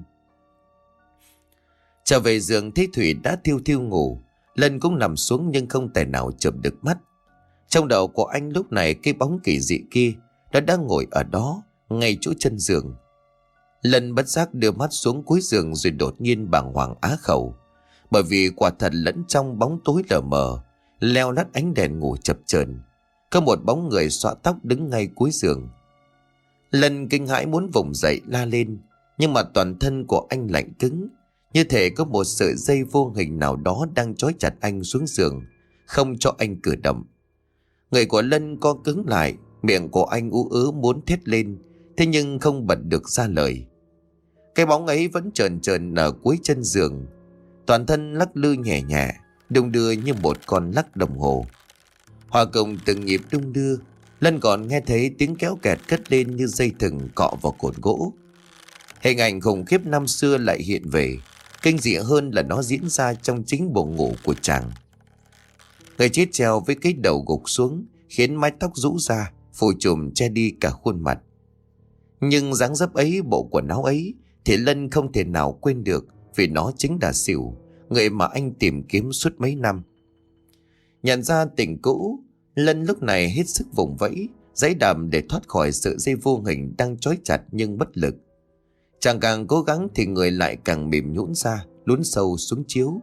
Trở về giường thấy Thủy đã thiêu thiêu ngủ. Lân cũng nằm xuống nhưng không thể nào chợp được mắt. Trong đầu của anh lúc này cái bóng kỳ dị kia đã đang ngồi ở đó, ngay chỗ chân giường. Lân bất giác đưa mắt xuống cuối giường rồi đột nhiên bàng hoàng á khẩu. Bởi vì quả thật lẫn trong bóng tối lờ mờ, leo lắt ánh đèn ngủ chập chờn, có một bóng người xõa tóc đứng ngay cuối giường. Lân kinh hãi muốn vùng dậy la lên, nhưng mà toàn thân của anh lạnh cứng, như thể có một sợi dây vô hình nào đó đang trói chặt anh xuống giường, không cho anh cử động. Người của Lân co cứng lại, miệng của anh ú ớ muốn thét lên, thế nhưng không bật được ra lời. Cái bóng ấy vẫn trờn trờn ở cuối chân giường, toàn thân lắc lư nhẹ nhẹ, đung đưa như một con lắc đồng hồ. Hòa cùng từng nhịp đung đưa, Lân còn nghe thấy tiếng kéo kẹt cất lên như dây thừng cọ vào cột gỗ. Hình ảnh khủng khiếp năm xưa lại hiện về, kinh dị hơn là nó diễn ra trong chính buồng ngủ của chàng. Người chết treo với cái đầu gục xuống, khiến mái tóc rũ ra, phủ trùm che đi cả khuôn mặt. Nhưng dáng dấp ấy, bộ quần áo ấy thì Lân không thể nào quên được, vì nó chính là Sửu, người mà anh tìm kiếm suốt mấy năm. Nhận ra tình cũ, Lân lúc này hết sức vùng vẫy, giãy đầm để thoát khỏi sợi dây vô hình đang trói chặt nhưng bất lực. Chàng càng cố gắng thì người lại càng mềm nhũn ra, lún sâu xuống chiếu.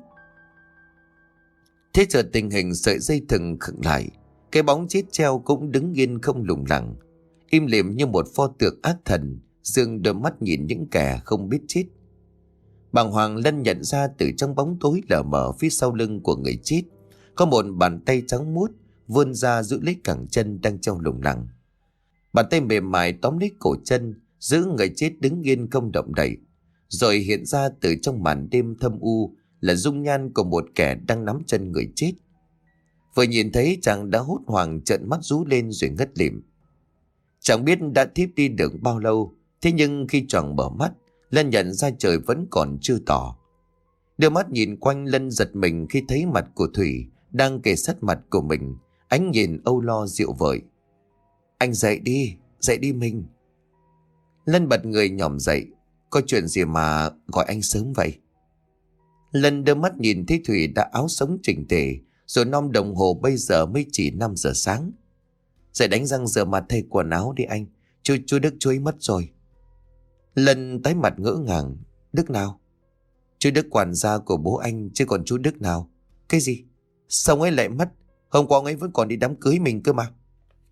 Thế chợt tình hình sợi dây thừng khựng lại, cái bóng chết treo cũng đứng yên không lủng lẳng, im lìm như một pho tượng ác thần, dương đôi mắt nhìn những kẻ không biết chết. Bàng hoàng, Lân nhận ra từ trong bóng tối lờ mờ phía sau lưng của người chết có một bàn tay trắng muốt vươn ra giữ lấy cẳng chân đang treo lủng lẳng. Bàn tay mềm mại tóm lấy cổ chân, giữ người chết đứng yên không động đậy. Rồi hiện ra từ trong màn đêm thâm u là dung nhan của một kẻ đang nắm chân người chết. Vừa nhìn thấy, chàng đã hốt hoảng trợn mắt rú lên rồi ngất lịm. Chẳng biết đã thiếp đi được bao lâu, thế nhưng khi choàng mở mắt, Lân nhận ra trời vẫn còn chưa tỏ. Đưa mắt nhìn quanh, Lân giật mình khi thấy mặt của Thủy đang kề sát mặt của mình, ánh nhìn âu lo dịu vợi. Anh dậy đi mình. Lân bật người nhỏm dậy. Có chuyện gì mà gọi anh sớm vậy? Lân đưa mắt nhìn thấy Thủy đã áo sống chỉnh tề, rồi non đồng hồ bây giờ mới chỉ 5 giờ sáng. Dậy đánh răng rửa mặt thay quần áo đi anh. Chú Đức chú ấy mất rồi. Lân tái mặt ngỡ ngàng. Đức nào? Chú Đức quản gia của bố anh, chứ còn chú Đức nào? Cái gì? Sao ông ấy lại mất? Hôm qua ông ấy vẫn còn đi đám cưới mình cơ mà.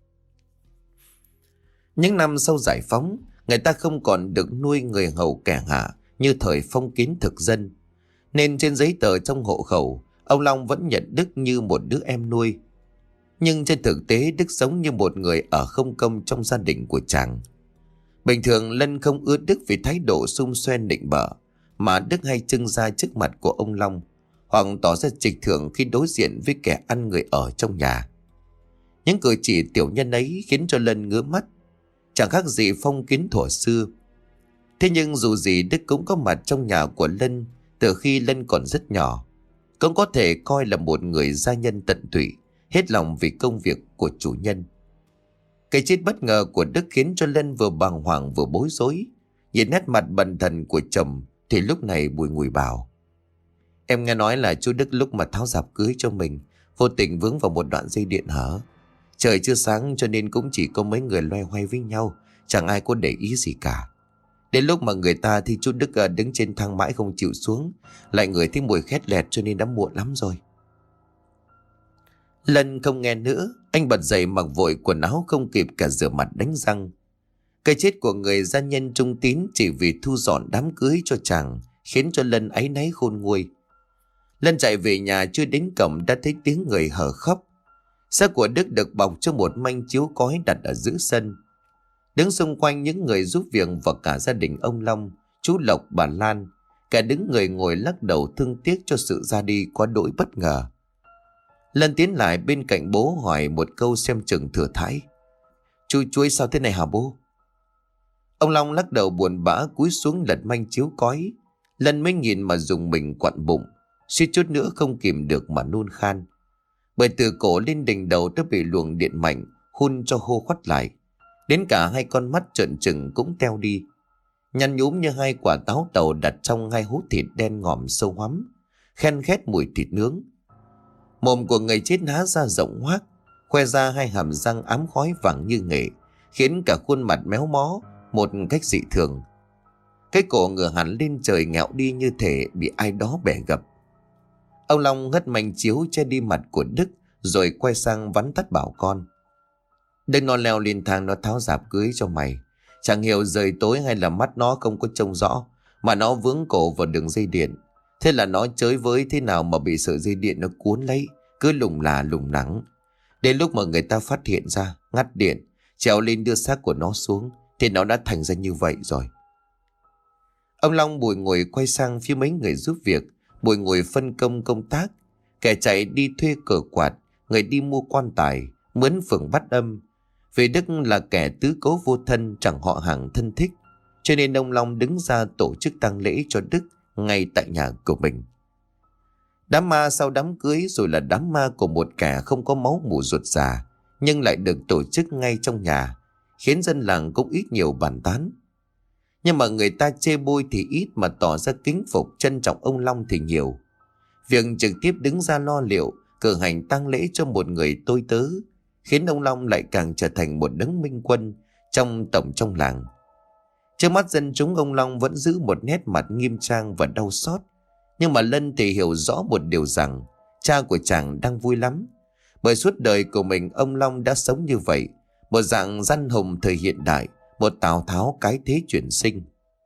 Những năm sau giải phóng, người ta không còn được nuôi người hầu kẻ hạ như thời phong kiến thực dân, nên trên giấy tờ trong hộ khẩu, ông Long vẫn nhận Đức như một đứa em nuôi. Nhưng trên thực tế, Đức sống như một người ở không công trong gia đình của chàng. Bình thường Lân không ưa Đức vì thái độ xung xoe nịnh bợ mà Đức hay trưng ra trước mặt của ông Long, hoặc tỏ ra trịch thượng khi đối diện với kẻ ăn người ở trong nhà. Những cử chỉ tiểu nhân ấy khiến cho Lân ngứa mắt, chẳng khác gì phong kiến thuở xưa. Thế nhưng dù gì Đức cũng có mặt trong nhà của Lân từ khi Lân còn rất nhỏ, cũng có thể coi là một người gia nhân tận tụy, hết lòng vì công việc của chủ nhân. Cái chết bất ngờ của Đức khiến cho Lân vừa bàng hoàng vừa bối rối. Nhìn nét mặt bần thần của chồng thì lúc này bùi ngùi bảo: Em nghe nói là chú Đức lúc mà tháo rạp cưới cho mình vô tình vướng vào một đoạn dây điện hở. Trời chưa sáng cho nên cũng chỉ có mấy người loay hoay với nhau, chẳng ai có để ý gì cả. Đến lúc mà người ta thì chú Đức đứng trên thang mãi không chịu xuống, lại ngửi thấy mùi khét lẹt cho nên đã muộn lắm rồi. Lân không nghe nữa, anh bật dậy mặc vội quần áo không kịp cả rửa mặt đánh răng. Cái chết của người gia nhân trung tín chỉ vì thu dọn đám cưới cho chàng khiến cho Lân áy náy khôn nguôi. Lân chạy về nhà chưa đến cổng đã thấy tiếng người hở khóc. Xác của Đức được bọc trong một manh chiếu cói đặt ở giữa sân. Đứng xung quanh những người giúp việc và cả gia đình ông Long, chú Lộc, bà Lan, cả đứng người ngồi lắc đầu thương tiếc cho sự ra đi quá đỗi bất ngờ. Lân tiến lại bên cạnh bố hỏi một câu xem chừng thừa thãi. Chú chuối sao thế này hả bố? Ông Long lắc đầu buồn bã cúi xuống lật manh chiếu cói. Lân mới nhìn mà dùng mình quặn bụng, suýt chút nữa không kìm được mà nôn khan. Bởi từ cổ lên đỉnh đầu đã bị luồng điện mạnh hun cho hô khoắt lại, đến cả hai con mắt trợn trừng cũng teo đi, nhăn nhúm như hai quả táo tàu đặt trong hai hút thịt đen ngòm sâu hoắm, khen khét mùi thịt nướng. Mồm của người chết há ra rộng hoác, khoe ra hai hàm răng ám khói vàng như nghệ, khiến cả khuôn mặt méo mó một cách dị thường. Cái cổ ngửa hẳn lên trời nghẹo đi như thể bị ai đó bẻ gập. Ông Long hất manh chiếu che đi mặt của Đức rồi quay sang vắn tắt bảo con. Đừng nó leo lên thang nó tháo rạp cưới cho mày. Chẳng hiểu rời tối hay là mắt nó không có trông rõ mà nó vướng cổ vào đường dây điện. Thế là nó chới với thế nào mà bị sợi dây điện nó cuốn lấy, cứ lủng là lủng lẳng. Đến lúc mà người ta phát hiện ra, ngắt điện, trèo lên đưa xác của nó xuống, thì nó đã thành ra như vậy rồi. Ông Long bùi ngồi quay sang phía mấy người giúp việc, bùi ngồi phân công công tác. Kẻ chạy đi thuê cờ quạt, người đi mua quan tài, mướn phường bắt âm. Vì Đức là kẻ tứ cố vô thân, chẳng họ hàng thân thích, cho nên ông Long đứng ra tổ chức tang lễ cho Đức ngay tại nhà của mình. Đám ma sau đám cưới rồi là đám ma của một kẻ không có máu mủ ruột già, nhưng lại được tổ chức ngay trong nhà, khiến dân làng cũng ít nhiều bàn tán. Nhưng mà người ta chê bôi thì ít mà tỏ ra kính phục trân trọng ông Long thì nhiều. Việc trực tiếp đứng ra lo liệu, cử hành tang lễ cho một người tôi tớ, khiến ông Long lại càng trở thành một đấng minh quân trong làng. Trước mắt dân chúng, ông Long vẫn giữ một nét mặt nghiêm trang và đau xót. Nhưng mà Lân thì hiểu rõ một điều rằng cha của chàng đang vui lắm. Bởi suốt đời của mình ông Long đã sống như vậy, một dạng gian hùng thời hiện đại, một Tào Tháo cái thế chuyển sinh.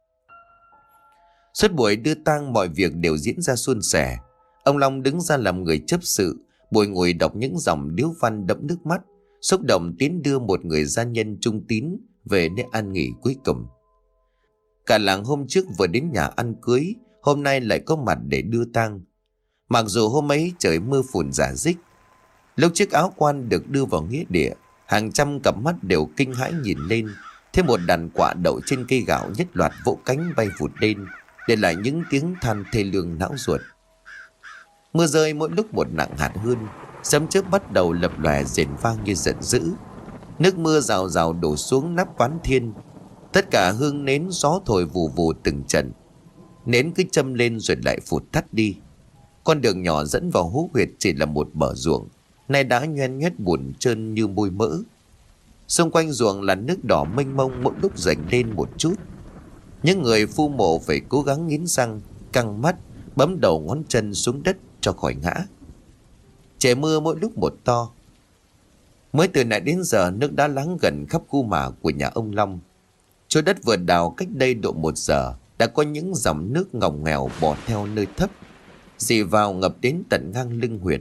Suốt buổi đưa tang mọi việc đều diễn ra suôn sẻ. Ông Long đứng ra làm người chấp sự, bồi ngồi đọc những dòng điếu văn đẫm nước mắt, xúc động tiến đưa một người gia nhân trung tín về nơi an nghỉ cuối cùng. Cả làng hôm trước vừa đến nhà ăn cưới, hôm nay lại có mặt để đưa tang. Mặc dù hôm ấy trời mưa phùn rả rích, lúc chiếc áo quan được đưa vào nghĩa địa, hàng trăm cặp mắt đều kinh hãi nhìn lên, thấy một đàn quạ đậu trên cây gạo nhất loạt vỗ cánh bay vụt lên, để lại những tiếng than thê lương não ruột. Mưa rơi mỗi lúc một nặng hạt hơn, sấm chớp bắt đầu lập lòe rền vang như giận dữ. Nước mưa rào rào đổ xuống nắp quán thiên. Tất cả hương nến gió thổi vù vù từng trận. Nến cứ châm lên rồi lại phụt tắt đi. Con đường nhỏ dẫn vào hố huyệt chỉ là một bờ ruộng, nay đã nhoen nhoét bùn trơn như môi mỡ. Xung quanh ruộng là nước đỏ mênh mông, mỗi lúc dành lên một chút. Những người phu mộ phải cố gắng nghiến răng, căng mắt, bấm đầu ngón chân xuống đất cho khỏi ngã. Trời mưa mỗi lúc một to. Mới từ nãy đến giờ nước đã lắng gần khắp khu mả của nhà ông Long. Chỗ đất vừa đào cách đây độ 1 giờ đã có những dòng nước ngòng nghèo bò theo nơi thấp, rì vào ngập đến tận ngang lưng huyệt.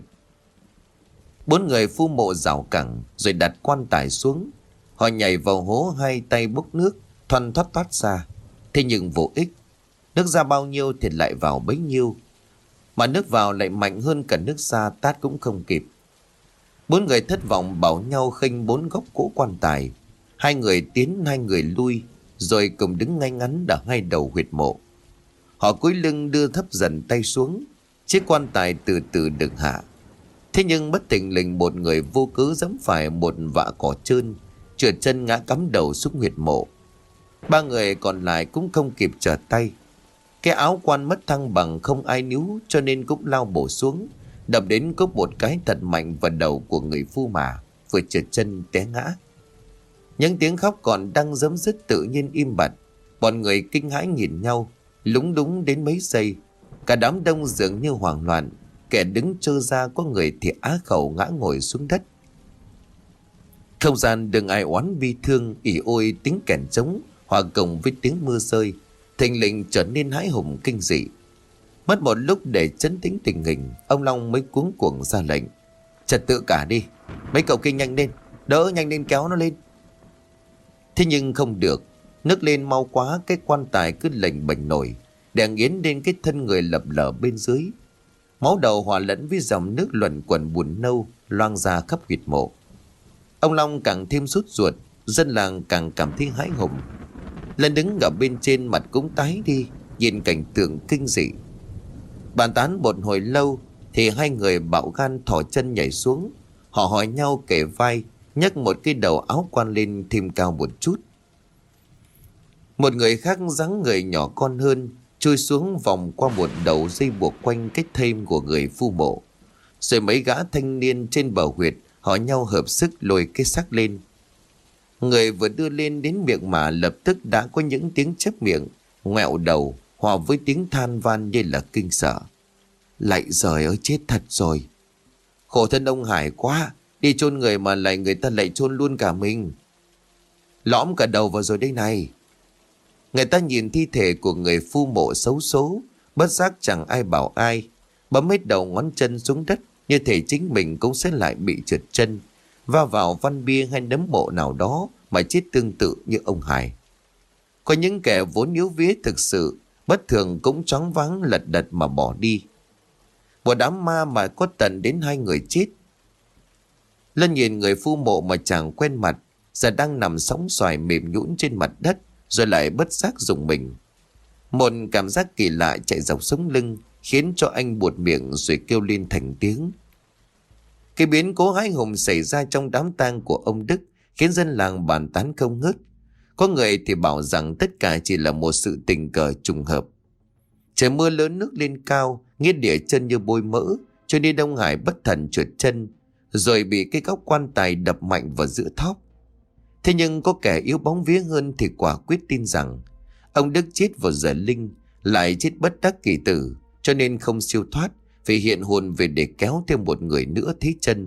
4 người phu mộ rào cẳng rồi đặt quan tài xuống. Họ nhảy vào hố, hai tay bốc nước thoăn thoắt toát ra. Thế nhưng vô ích. Nước ra bao nhiêu thì lại vào bấy nhiêu, mà nước vào lại mạnh hơn cả nước ra tát cũng không kịp. 4 người thất vọng bảo nhau khênh 4 góc cỗ quan tài. 2 người tiến 2 người lui, rồi cùng đứng ngay ngắn ở hai đầu huyệt mộ. Họ cúi lưng đưa thấp dần tay xuống, chiếc quan tài từ từ được hạ. Thế nhưng bất thình lình một người vô cớ giẫm phải một vạ cỏ trơn, trượt chân ngã cắm đầu xuống huyệt mộ. 3 người còn lại cũng không kịp trở tay. Cái áo quan mất thăng bằng không ai níu cho nên cũng lao bổ xuống, đập đến cốc một cái thật mạnh vào đầu của người phu mả, vừa trượt chân té ngã. Những tiếng khóc còn đang giấm dứt tự nhiên im bặt. Bọn người kinh hãi nhìn nhau, lúng đúng đến mấy giây. Cả đám đông dường như hoảng loạn, kẻ đứng trơ ra, có người thì á khẩu ngã ngồi xuống đất. Không gian đừng ai oán bi thương, ỉ ôi tiếng kèn trống hòa cùng với tiếng mưa rơi, thình lình trở nên hãi hùng kinh dị. Mất một lúc để trấn tĩnh tình hình, ông Long mới cuống cuồng ra lệnh: trật tự cả đi, mấy cậu kia nhanh lên, đỡ nhanh lên, kéo nó lên. Thế nhưng không được, nước lên mau quá, cái quan tài cứ lềnh bềnh nổi, đè nghiến lên cái thân người lập lờ bên dưới. Máu đầu hòa lẫn với dòng nước luẩn quẩn buồn nâu loang ra khắp huyệt mộ. Ông Long càng thêm sốt ruột, dân làng càng cảm thấy hãi hùng. Lần đứng ở bên trên mặt cũng tái đi, nhìn cảnh tượng kinh dị. Bàn tán một hồi lâu thì hai người bạo gan thò chân nhảy xuống. Họ hỏi nhau kể vai, nhấc một cái đầu áo quan lên thêm cao một chút. Một người khác dáng người nhỏ con hơn chui xuống vòng qua một đầu dây buộc quanh cái thêm của người phu mộ. Rồi mấy gã thanh niên trên bờ huyệt họ nhau hợp sức lôi cái xác lên. Người vừa đưa lên đến miệng mà lập tức đã có những tiếng chép miệng, ngoẹo đầu, hòa với tiếng than van như là kinh sợ. Lạy giời ơi, chết thật rồi. Khổ thân ông Hải quá, đi chôn người mà lại người ta lại chôn luôn cả mình. Lõm cả đầu vào rồi đây này. Người ta nhìn thi thể của người phu mộ xấu số, bất giác chẳng ai bảo ai, bấm hết đầu ngón chân xuống đất, như thể chính mình cũng sẽ lại bị trượt chân, va vào văn bia hay nấm mộ nào đó mà chết tương tự như ông Hải. Có những kẻ vốn yếu vía thực sự, bất thường cũng choáng váng lật đật mà bỏ đi. Một đám ma mà có tận đến 2 người chết. Lân nhìn người phu mộ mà chẳng quen mặt, giờ đang nằm sóng xoài mềm nhũn trên mặt đất, rồi lại bất giác rùng mình. Một cảm giác kỳ lạ chạy dọc sống lưng, khiến cho anh buột miệng rồi kêu lên thành tiếng. Cái biến cố hãi hùng xảy ra trong đám tang của ông Đức khiến dân làng bàn tán không ngớt. Có người thì bảo rằng tất cả chỉ là một sự tình cờ trùng hợp. Trời mưa lớn, nước lên cao, nghĩa địa chân như bôi mỡ, cho nên ông Hải bất thần trượt chân, rồi bị cái góc quan tài đập mạnh vào giữa thóp. Thế nhưng có kẻ yếu bóng vía hơn thì quả quyết tin rằng ông Đức chết vào giờ linh, lại chết bất đắc kỳ tử, cho nên không siêu thoát, phải hiện hồn về để kéo thêm một người nữa thế chân.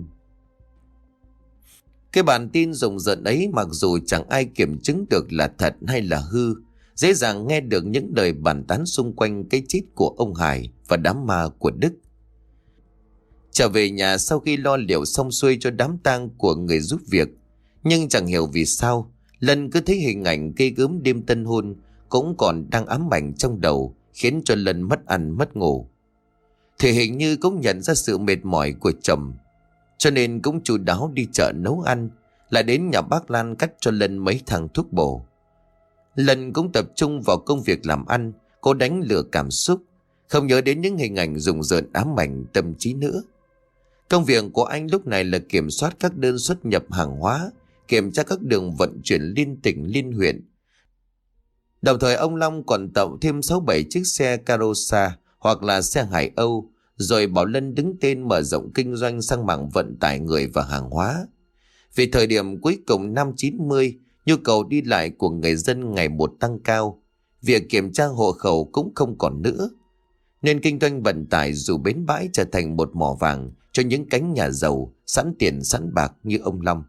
Cái bản tin rùng rợn ấy mặc dù chẳng ai kiểm chứng được là thật hay là hư, dễ dàng nghe được những lời bàn tán xung quanh cái chết của ông Hải và đám ma của Đức. Trở về nhà sau khi lo liệu xong xuôi cho đám tang của người giúp việc, nhưng chẳng hiểu vì sao Lân cứ thấy hình ảnh cây gớm đêm tân hôn cũng còn đang ám ảnh trong đầu, khiến cho Lân mất ăn mất ngủ. Thì hình như cũng nhận ra sự mệt mỏi của chồng, cho nên cũng chu đáo đi chợ nấu ăn, lại đến nhà bác Lan cắt cho Lân mấy thằng thuốc bổ. Lân cũng tập trung vào công việc làm ăn, cố đánh lừa cảm xúc, không nhớ đến những hình ảnh rùng rợn ám ảnh tâm trí nữa. Công việc của anh lúc này là kiểm soát các đơn xuất nhập hàng hóa, kiểm tra các đường vận chuyển liên tỉnh liên huyện. Đồng thời ông Long còn tạo thêm 6-7 chiếc xe Carosa hoặc là xe Hải Âu, rồi bảo Lân đứng tên mở rộng kinh doanh sang mảng vận tải người và hàng hóa. Vì thời điểm cuối cùng năm 90, nhu cầu đi lại của người dân ngày một tăng cao, việc kiểm tra hộ khẩu cũng không còn nữa, nên kinh doanh vận tải dù bến bãi trở thành một mỏ vàng cho những cánh nhà giàu sẵn tiền sẵn bạc như ông Long.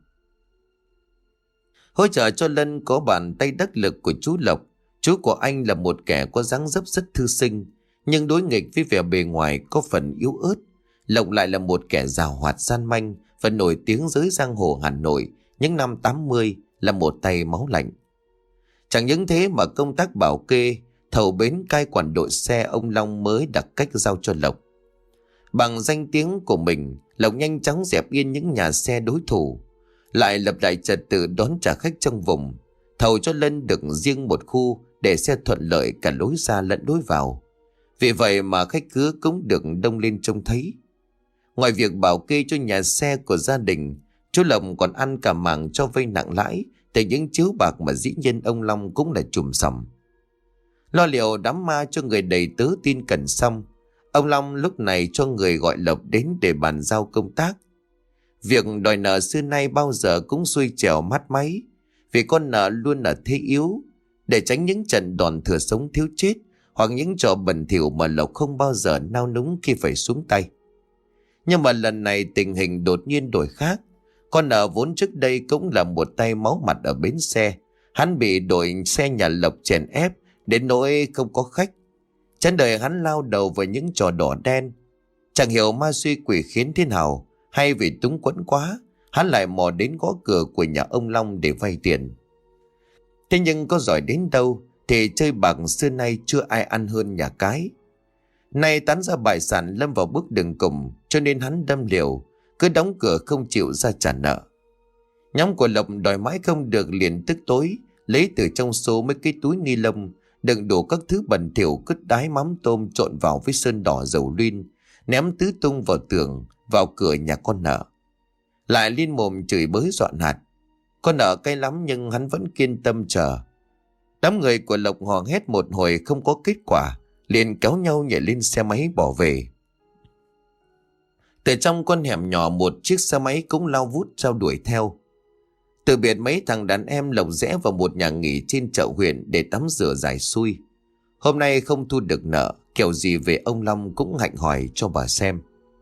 Hỗ trợ cho Lân có bàn tay đắc lực của chú Lộc. Chú của anh là một kẻ có dáng dấp rất thư sinh, nhưng đối nghịch với vẻ bề ngoài có phần yếu ớt. Lộc lại là một kẻ giàu hoạt gian manh và nổi tiếng giới giang hồ Hà Nội những năm 80, là một tay máu lạnh. Chẳng những thế mà công tác bảo kê, thầu bến, cai quản đội xe ông Long mới đặt cách giao cho Lộc. Bằng danh tiếng của mình, Lộc nhanh chóng dẹp yên những nhà xe đối thủ, lại lập lại trật tự đón trả khách trong vùng, thầu cho Lân được riêng một khu để xe thuận lợi cả lối ra lẫn lối vào. Vì vậy mà khách khứa cũng được đông lên trông thấy. Ngoài việc bảo kê cho nhà xe của gia đình, chú Lộc còn ăn cả mảng cho vay nặng lãi từ những chiếu bạc mà dĩ nhiên ông Long cũng là chùm sòng. Lo liệu đám ma cho người đầy tớ tin cẩn xong, Ông Long lúc này cho người gọi Lộc đến để bàn giao công tác. Việc đòi nợ xưa nay bao giờ cũng xuôi trèo mát máy, vì con nợ luôn ở thế yếu. Để tránh những trận đòn thừa sống thiếu chết hoặc những trò bẩn thỉu mà Lộc không bao giờ nao núng khi phải xuống tay. Nhưng mà lần này tình hình đột nhiên đổi khác. Con nợ vốn trước đây cũng là một tay máu mặt ở bến xe, hắn bị đội xe nhà Lộc chèn ép đến nỗi không có khách. Trên đời hắn lao đầu vào những trò đỏ đen. Chẳng hiểu ma suy quỷ khiến thế nào, hay vì túng quẫn quá, hắn lại mò đến gõ cửa của nhà ông Long để vay tiền. Thế nhưng có giỏi đến đâu thì chơi bạc xưa nay chưa ai ăn hơn nhà cái. Nay tán ra bại sản lâm vào bước đường cùng, cho nên hắn đâm liều, cứ đóng cửa không chịu ra trả nợ. Nhóm của Lộc đòi mãi không được liền tức tối, lấy từ trong số mấy cái túi ni lông đựng đủ các thứ bẩn thỉu, cứt đái, mắm tôm trộn vào với sơn đỏ dầu luyên, ném tứ tung vào tường, vào cửa nhà con nợ. Lại liên mồm chửi bới dọa nạt. Con nợ cay lắm nhưng hắn vẫn kiên tâm chờ. Đám người của Lộc hò hét một hồi không có kết quả, liền kéo nhau nhảy lên xe máy bỏ về. Từ trong con hẻm nhỏ một chiếc xe máy cũng lao vút trao đuổi theo. Từ biệt mấy thằng đàn em, Lộc rẽ vào một nhà nghỉ trên chợ huyện để tắm rửa giải xui. Hôm nay không thu được nợ, kiểu gì về ông Long cũng hạnh hỏi cho bà xem.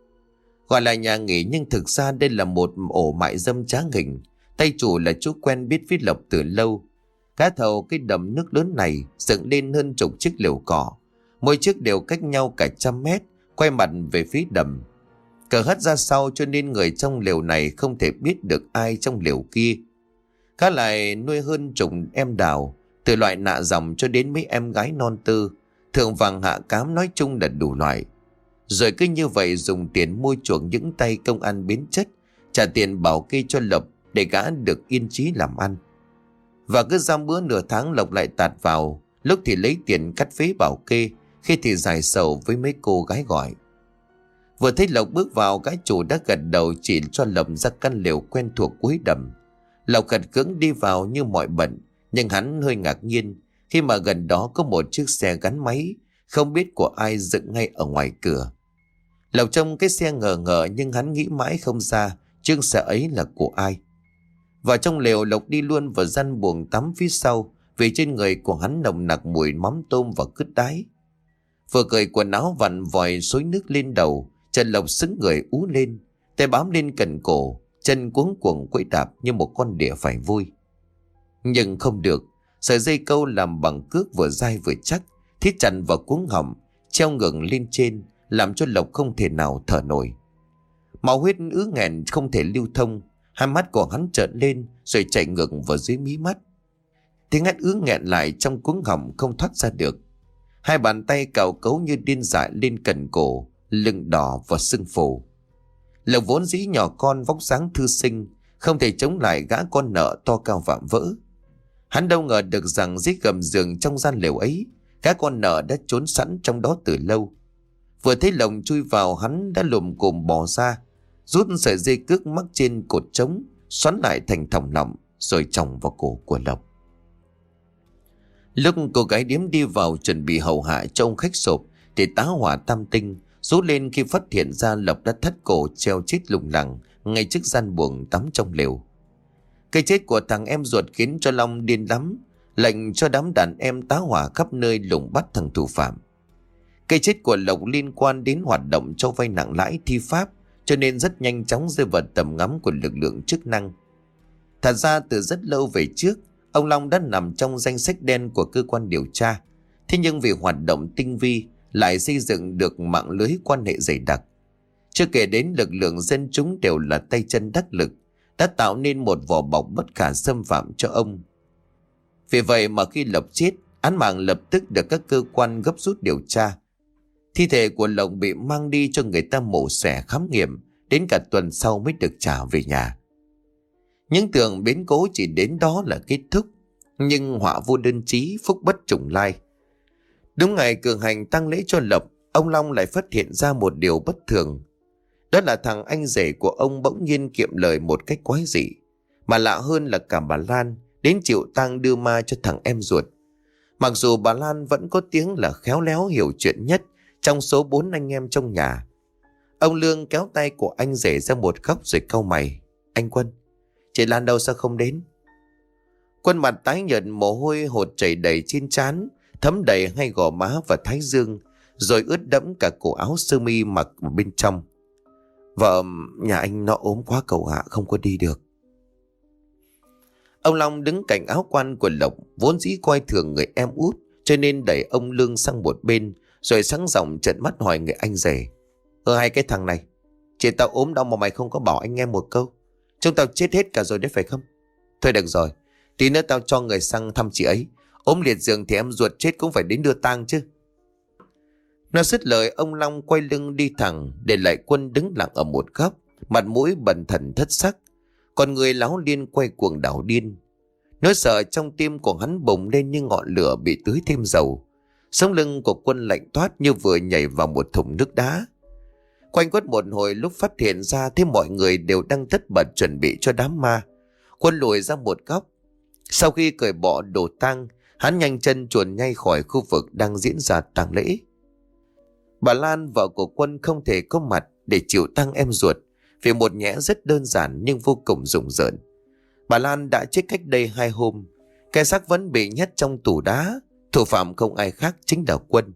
Gọi là nhà nghỉ nhưng thực ra đây là một ổ mại dâm trá hình. Tay chủ là chú quen biết với Lộc từ lâu. Cá thầu cái đầm nước lớn này dựng lên hơn chục chiếc lều cỏ, mỗi chiếc đều cách nhau cả 100 mét, quay mặt về phía đầm. Cờ hất ra sau cho nên người trong lều này không thể biết được ai trong lều kia. Cá lại nuôi hơn chục em đào, từ loại nạ dòng cho đến mấy em gái non tư, thượng vàng hạ cám, nói chung là đủ loại. Rồi cứ như vậy dùng tiền mua chuộc những tay công ăn biến chất, trả tiền bảo kê cho Lộc để gã được yên trí làm ăn. Và cứ giam bữa nửa tháng Lộc lại tạt vào, lúc thì lấy tiền cắt phế bảo kê, khi thì giải sầu với mấy cô gái gọi. Vừa thấy Lộc bước vào, cái chủ đã gật đầu chỉ cho Lộc ra căn lều quen thuộc cuối đầm. Lộc gật gững đi vào như mọi bận, nhưng hắn hơi ngạc nhiên khi mà gần đó có một chiếc xe gắn máy không biết của ai dựng ngay ở ngoài cửa. Lộc trông cái xe ngờ ngợ nhưng hắn nghĩ mãi không ra chiếc xe ấy là của ai. Vào trong lều, Lộc đi luôn vào gian buồng tắm phía sau, vì trên người của hắn nồng nặc mùi mắm tôm và cứt đái. Vừa cởi quần áo vặn vòi xối nước lên đầu, Trần Lộc sững người ú lên, tay bám lên cần cổ, chân cuống cuồng quẫy đạp như một con đỉa phải vui. Nhưng không được, sợi dây câu làm bằng cước vừa dai vừa chắc, thít chặt vào cuống họng, treo ngược lên trên, làm cho Lộc không thể nào thở nổi. Máu huyết ứ nghẹn không thể lưu thông, hai mắt của hắn trợn lên rồi chạy ngược vào dưới mí mắt. Tiếng hét ứ nghẹn lại trong cuống họng không thoát ra được. Hai bàn tay cào cấu như điên dại lên cần cổ, lưng đỏ và sưng phù. Lộc vốn dĩ nhỏ con, vóc dáng thư sinh, không thể chống lại gã con nợ to cao vạm vỡ. Hắn đâu ngờ được rằng dưới gầm giường trong gian lều ấy, gã con nợ đã trốn sẵn trong đó từ lâu. Vừa thấy Lộc chui vào, hắn đã lùm cùm bò ra, rút sợi dây cước mắc trên cột trống, xoắn lại thành thòng lọng rồi chồng vào cổ của Lộc. Lúc cô gái điếm đi vào chuẩn bị hầu hạ cho ông khách sộp thì tá hỏa tam tinh rú lên khi phát hiện ra Lộc đã thắt cổ treo chết lủng lẳng ngay trước gian buồng tắm trong lều. Cái chết của thằng em ruột khiến cho Long điên lắm, lệnh cho đám đàn em tá hỏa khắp nơi lùng bắt thằng thủ phạm. Cái chết của Lộc liên quan đến hoạt động cho vay nặng lãi thi pháp, cho nên rất nhanh chóng rơi vào tầm ngắm của lực lượng chức năng. Thật ra từ rất lâu về trước, ông Long đã nằm trong danh sách đen của cơ quan điều tra. Thế nhưng vì hoạt động tinh vi lại xây dựng được mạng lưới quan hệ dày đặc. Chưa kể đến lực lượng dân chúng đều là tay chân đắc lực, đã tạo nên một vỏ bọc bất khả xâm phạm cho ông. Vì vậy mà khi Lộc chết, án mạng lập tức được các cơ quan gấp rút điều tra. Thi thể của Lộc bị mang đi cho người ta mổ xẻ khám nghiệm, đến cả tuần sau mới được trả về nhà. Những tưởng biến cố chỉ đến đó là kết thúc, nhưng họa vô đơn chí, phúc bất trùng lai. Đúng ngày cử hành tang lễ cho Lộc, ông Long lại phát hiện ra một điều bất thường. Đó là thằng anh rể của ông bỗng nhiên kiệm lời một cách quái dị. Mà lạ hơn là cả bà Lan đến chịu tang đưa ma cho thằng em ruột. Mặc dù bà Lan vẫn có tiếng là khéo léo hiểu chuyện nhất trong số 4 anh em trong nhà. Ông Lương kéo tay của anh rể ra một góc rồi cau mày. Anh Quân, chị Lan đâu sao không đến? Quân mặt tái nhợt, mồ hôi hột chảy đầy trên trán, thấm đầy hai gò má và thái dương, rồi ướt đẫm cả cổ áo sơ mi mặc ở bên trong. Vợ nhà anh nó ốm quá cậu ạ, không có đi được. Ông Long đứng cạnh áo quan của Lộc, vốn dĩ coi thường người em út, cho nên đẩy ông Lương sang một bên, rồi sáng giọng trợn mắt hỏi người anh rể. Hai cái thằng này, chị tao ốm đau mà mày không có bảo anh em một câu. Chúng tao chết hết cả rồi đấy phải không? Thôi được rồi, tí nữa tao cho người sang thăm chị ấy. Ốm liệt giường thì em ruột chết cũng phải đến đưa tang chứ. Nó dứt lời, ông Long quay lưng đi thẳng, để lại Quân đứng lặng ở một góc, mặt mũi bần thần thất sắc, còn người láo liên quay cuồng đảo điên. Nỗi sợ trong tim của hắn bùng lên như ngọn lửa bị tưới thêm dầu. Sống lưng của Quân lạnh toát như vừa nhảy vào một thùng nước đá. Quanh quất một hồi, lúc phát hiện ra thấy mọi người đều đang tất bật chuẩn bị cho đám ma, Quân lùi ra một góc. Sau khi cởi bỏ đồ tang, hắn nhanh chân chuồn ngay khỏi khu vực đang diễn ra tang lễ. Bà Lan, vợ của Quân, không thể có mặt để chịu tang em ruột, vì một nhẽ rất đơn giản nhưng vô cùng rùng rợn. Bà Lan đã chết cách đây 2 hôm, cái xác vẫn bị nhét trong tủ đá. Thủ phạm không ai khác chính là Quân.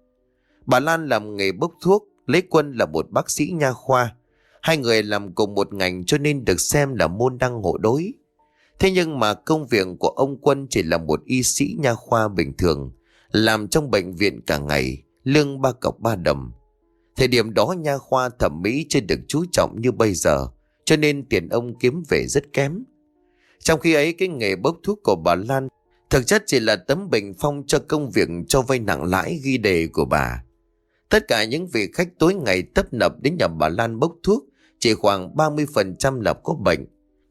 Bà Lan làm nghề bốc thuốc, lấy Quân là một bác sĩ nha khoa. Hai người làm cùng một ngành cho nên được xem là môn đăng hộ đối. Thế nhưng mà công việc của ông Quân chỉ là một y sĩ nha khoa bình thường, làm trong bệnh viện cả ngày, lương 3 cọc 3 đồng. Thời điểm đó nha khoa thẩm mỹ chưa được chú trọng như bây giờ, cho nên tiền ông kiếm về rất kém. Trong khi ấy, cái nghề bốc thuốc của bà Lan thực chất chỉ là tấm bình phong cho công việc cho vay nặng lãi ghi đề của bà. Tất cả những vị khách tối ngày tấp nập đến nhà bà Lan bốc thuốc, chỉ khoảng 30% là có bệnh.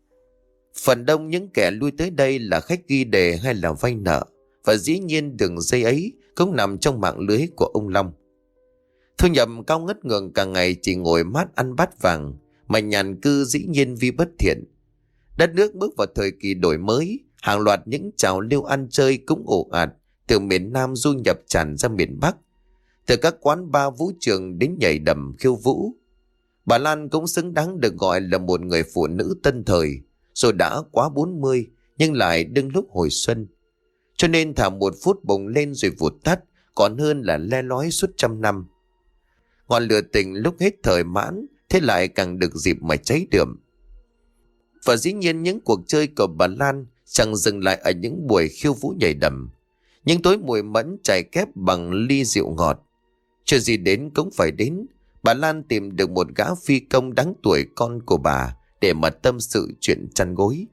Phần đông những kẻ lui tới đây là khách ghi đề hay là vay nợ, và dĩ nhiên đường dây ấy cũng nằm trong mạng lưới của ông Long. Thu nhập cao ngất ngường, cả ngày chỉ ngồi mát ăn bát vàng, mà nhàn cư dĩ nhiên vi bất thiện. Đất nước bước vào thời kỳ đổi mới, hàng loạt những trào lưu ăn chơi cũng ồ ạt, từ miền Nam du nhập tràn ra miền Bắc, từ các quán bar vũ trường đến nhảy đầm khiêu vũ. Bà Lan cũng xứng đáng được gọi là một người phụ nữ tân thời, rồi đã quá 40 nhưng lại đương lúc hồi xuân. Cho nên thả một phút bùng lên rồi vụt tắt, còn hơn là le lói suốt 100 năm. Ngọn lửa tình lúc hết thời mãn, thế lại càng được dịp mà cháy đượm. Và dĩ nhiên những cuộc chơi của bà Lan chẳng dừng lại ở những buổi khiêu vũ nhảy đầm, những tối mùi mẫn chảy kép bằng ly rượu ngọt. Chuyện gì đến cũng phải đến. Bà Lan tìm được một gã phi công đáng tuổi con của bà để mà tâm sự chuyện chăn gối.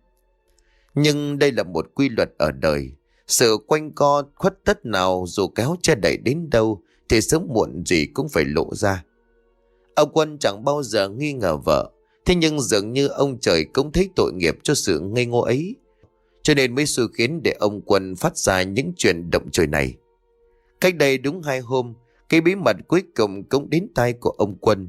Nhưng đây là một quy luật ở đời. Sự quanh co khuất tất nào dù kéo che đậy đến đâu thì sớm muộn gì cũng phải lộ ra. Ông Quân chẳng bao giờ nghi ngờ vợ, thế nhưng dường như ông trời cũng thấy tội nghiệp cho sự ngây ngô ấy, cho nên mới xui khiến để ông Quân phát ra những chuyện động trời này. Cách đây đúng 2 hôm, cái bí mật cuối cùng cũng đến tai của ông Quân.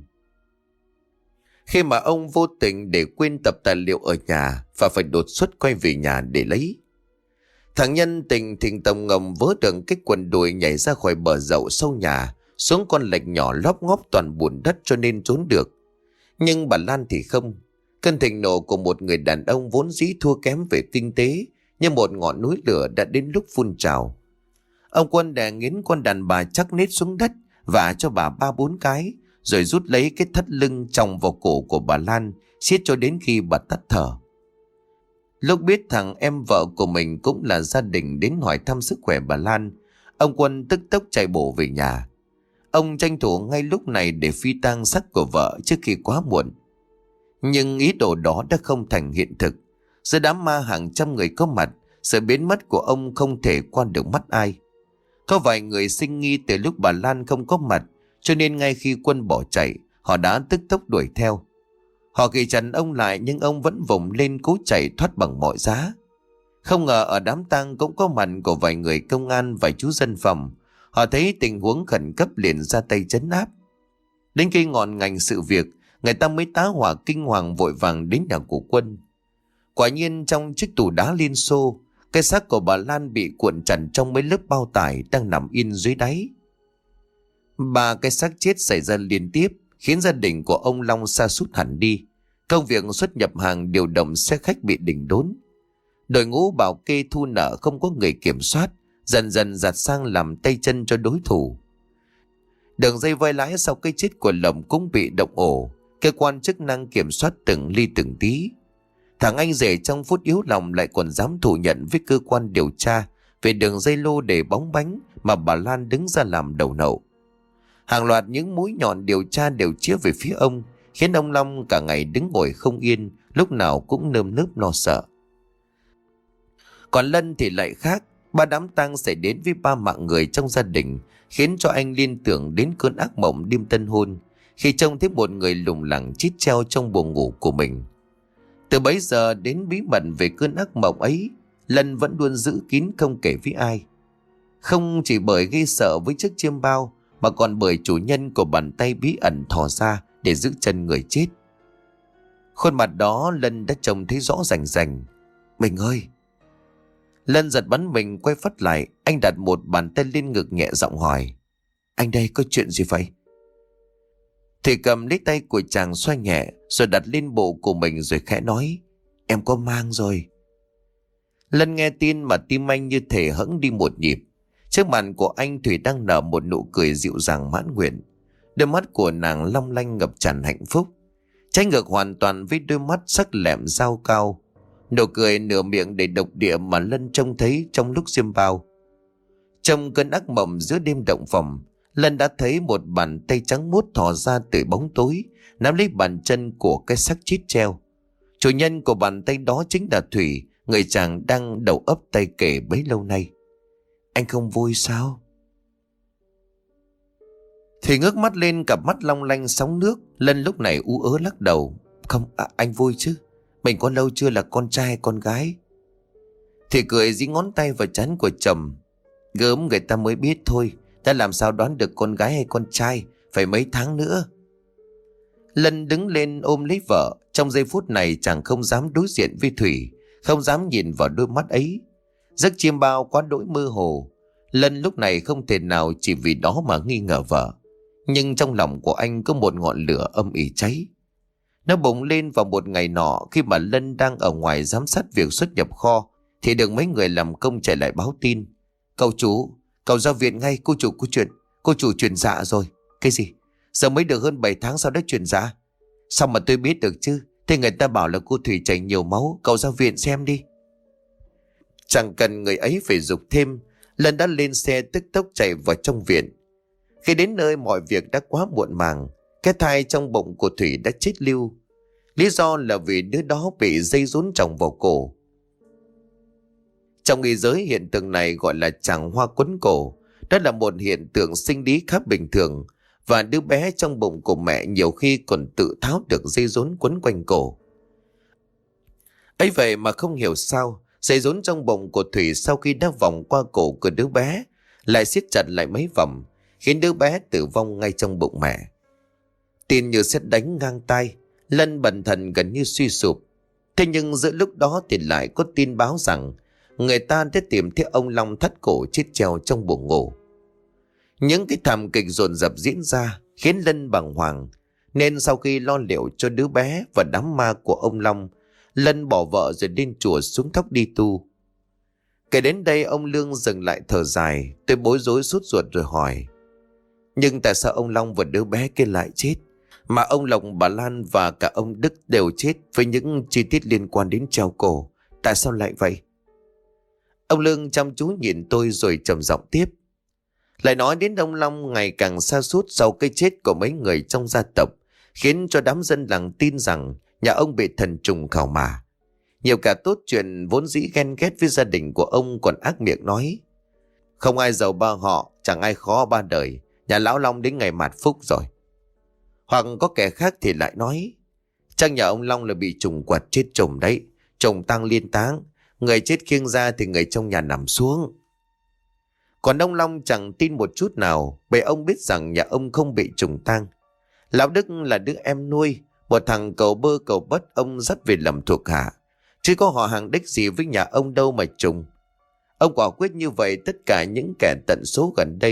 Khi mà ông vô tình để quên tập tài liệu ở nhà và phải đột xuất quay về nhà để lấy. Thằng Nhân tình thình tông ngầm vớ được cái quần đùi nhảy ra khỏi bờ dậu sau nhà, xuống con lạch nhỏ lóp ngóp toàn bùn đất cho nên trốn được. Nhưng bà Lan thì không. Cơn thịnh nộ của một người đàn ông vốn dĩ thua kém về kinh tế, như một ngọn núi lửa đã đến lúc phun trào. Ông Quân đè nghiến con đàn bà chắc nết xuống đất, vả cho bà 3-4 cái, rồi rút lấy cái thắt lưng chồng vào cổ của bà Lan, siết cho đến khi bà tắt thở. Lúc biết thằng em vợ của mình cũng là gia đình đến hỏi thăm sức khỏe bà Lan, ông Quân tức tốc chạy bộ về nhà. Ông tranh thủ ngay lúc này để phi tang xác của vợ trước khi quá muộn. Nhưng ý đồ đó đã không thành hiện thực. Giữa đám ma hàng trăm người có mặt, sự biến mất của ông không thể qua được mắt ai. Có vài người sinh nghi từ lúc bà Lan không có mặt, cho nên ngay khi Quân bỏ chạy, họ đã tức tốc đuổi theo. Họ ghi chặt ông lại nhưng ông vẫn vùng lên cố chạy thoát bằng mọi giá. Không ngờ ở đám tang cũng có mặt của vài người công an và chú dân phòng. Họ thấy tình huống khẩn cấp liền ra tay trấn áp. Đến khi ngọn ngành sự việc, người ta mới tá hỏa kinh hoàng vội vàng đến nhà của Quân. Quả nhiên trong chiếc tủ đá Liên Xô, cái xác của bà Lan bị cuộn chặt trong mấy lớp bao tải đang nằm yên dưới đáy. Ba cái xác chết xảy ra liên tiếp khiến gia đình của ông Long sa sút hẳn đi. Công việc xuất nhập hàng điều động xe khách bị đình đốn. Đội ngũ bảo kê thu nợ không có người kiểm soát, dần dần giạt sang làm tay chân cho đối thủ. Đường dây vay lãi sau cái chết của Lộc cũng bị động ổ. Cơ quan chức năng kiểm soát từng ly từng tí. Thằng anh rể trong phút yếu lòng lại còn dám thủ nhận với cơ quan điều tra về đường dây lô đề bóng bánh mà bà Lan đứng ra làm đầu nậu. Hàng loạt những mũi nhọn điều tra đều chĩa về phía ông, khiến ông Long cả ngày đứng ngồi không yên, lúc nào cũng nơm nớp lo sợ. Còn Lân thì lại khác. Ba đám tang xảy đến với ba mạng người trong gia đình, khiến cho anh liên tưởng đến cơn ác mộng đêm tân hôn, khi trông thấy một người lủng lẳng chít treo trong buồng ngủ của mình. Từ bấy giờ đến bí mật về cơn ác mộng ấy, Lân vẫn luôn giữ kín không kể với ai. Không chỉ bởi gây sợ với chiếc chiêm bao, mà còn bởi chủ nhân của bàn tay bí ẩn thò ra để giữ chân người chết. Khuôn mặt đó Lân đã trông thấy rõ rành rành. Mình ơi! Lân giật bắn mình quay phắt lại. Anh đặt một bàn tay lên ngực nhẹ giọng hỏi: Anh đây có chuyện gì vậy? Thì cầm lấy tay của chàng xoay nhẹ, rồi đặt lên bộ của mình rồi khẽ nói: Em có mang rồi. Lân nghe tin mà tim anh như thể hẫng đi một nhịp. Trước mặt của anh Thủy đang nở một nụ cười dịu dàng mãn nguyện. Đôi mắt của nàng long lanh ngập tràn hạnh phúc, trái ngược hoàn toàn với đôi mắt sắc lẹm dao cao. Nụ cười nửa miệng đầy độc địa mà Lân trông thấy trong lúc xiêm bao. Trong cơn ác mộng giữa đêm động phòng, Lân đã thấy một bàn tay trắng muốt thò ra từ bóng tối, nắm lấy bàn chân của cái xác chết treo. Chủ nhân của bàn tay đó chính là Thủy, người chàng đang đầu ấp tay kể bấy lâu nay. Anh không vui sao? Thủy ngước mắt lên, cặp mắt long lanh sóng nước. Lân lúc này ú ớ lắc đầu: Không, anh vui chứ. Mình có lâu chưa là con trai hay con gái? Thì cười dí ngón tay vào trán của chồng: Gớm người ta mới biết thôi, ta làm sao đoán được con gái hay con trai, phải mấy tháng nữa. Lân đứng lên ôm lấy vợ. Trong giây phút này chàng không dám đối diện với Thủy, không dám nhìn vào đôi mắt ấy. Giấc chiêm bao quá đỗi mơ hồ. Lân lúc này không thể nào chỉ vì đó mà nghi ngờ vợ. Nhưng trong lòng của anh có một ngọn lửa âm ỉ cháy. Nó bùng lên vào một ngày nọ, khi mà Lân đang ở ngoài giám sát việc xuất nhập kho, thì được mấy người làm công chạy lại báo tin: Cậu chủ, cậu ra viện ngay, cô chủ chuyển dạ rồi. Cái gì? Giờ mới được hơn 7 tháng sao đã chuyển dạ? Sao mà tôi biết được chứ? Thế người ta bảo là cô Thủy chảy nhiều máu, cậu ra viện xem đi. Chẳng cần người ấy phải giục thêm, Lân đã lên xe tức tốc chạy vào trong viện. Khi đến nơi mọi việc đã quá muộn màng. Cái thai trong bụng của Thủy đã chết lưu. Lý do là vì đứa đó bị dây rốn tròng vào cổ. Trong y giới, hiện tượng này gọi là chàng hoa quấn cổ. Đó là một hiện tượng sinh lý khá bình thường, và đứa bé trong bụng của mẹ nhiều khi còn tự tháo được dây rốn quấn quanh cổ. Ấy vậy mà không hiểu sao dây rốn trong bụng của Thủy sau khi đã vòng qua cổ của đứa bé lại siết chặt lại mấy vòng, khiến đứa bé tử vong ngay trong bụng mẹ. Tin như sét đánh ngang tai, Lân bần thần gần như suy sụp. Thế nhưng giữa lúc đó thì lại có tin báo rằng người ta đã tìm thấy ông Long thắt cổ chết treo trong buồng ngủ. Những cái thảm kịch dồn dập diễn ra khiến Lân bàng hoàng, nên sau khi lo liệu cho đứa bé và đám ma của ông Long, Lân bỏ vợ rồi lên chùa xuống thóc đi tu. Kể đến đây ông Lương dừng lại thở dài. Tôi bối rối sốt ruột rồi hỏi: Nhưng tại sao ông Long và đứa bé kia lại chết, mà ông Lộc, bà Lan và cả ông Đức đều chết với những chi tiết liên quan đến treo cổ? Tại sao lại vậy? Ông Lương chăm chú nhìn tôi rồi trầm giọng tiếp: Lại nói đến ông Long ngày càng sa sút sau cái chết của mấy người trong gia tộc, khiến cho đám dân làng tin rằng nhà ông bị thần trùng khảo mà. Nhiều cả tốt chuyện vốn dĩ ghen ghét với gia đình của ông còn ác miệng nói: Không ai giàu ba họ, chẳng ai khó ba đời, nhà lão Long đến ngày mạt phúc rồi. Hoặc có kẻ khác thì lại nói: Chắc nhà ông Long là bị trùng quật chết trùng đấy, trùng tang liên táng, người chết khiêng ra thì người trong nhà nằm xuống. Còn ông Long chẳng tin một chút nào, bởi ông biết rằng nhà ông không bị trùng tang. Lão Đức là đứa em nuôi, một thằng cầu bơ cầu bất ông dắt về làm thuộc hạ, chứ có họ hàng đích gì với nhà ông đâu mà trùng. Ông quả quyết như vậy tất cả những kẻ tận số gần đây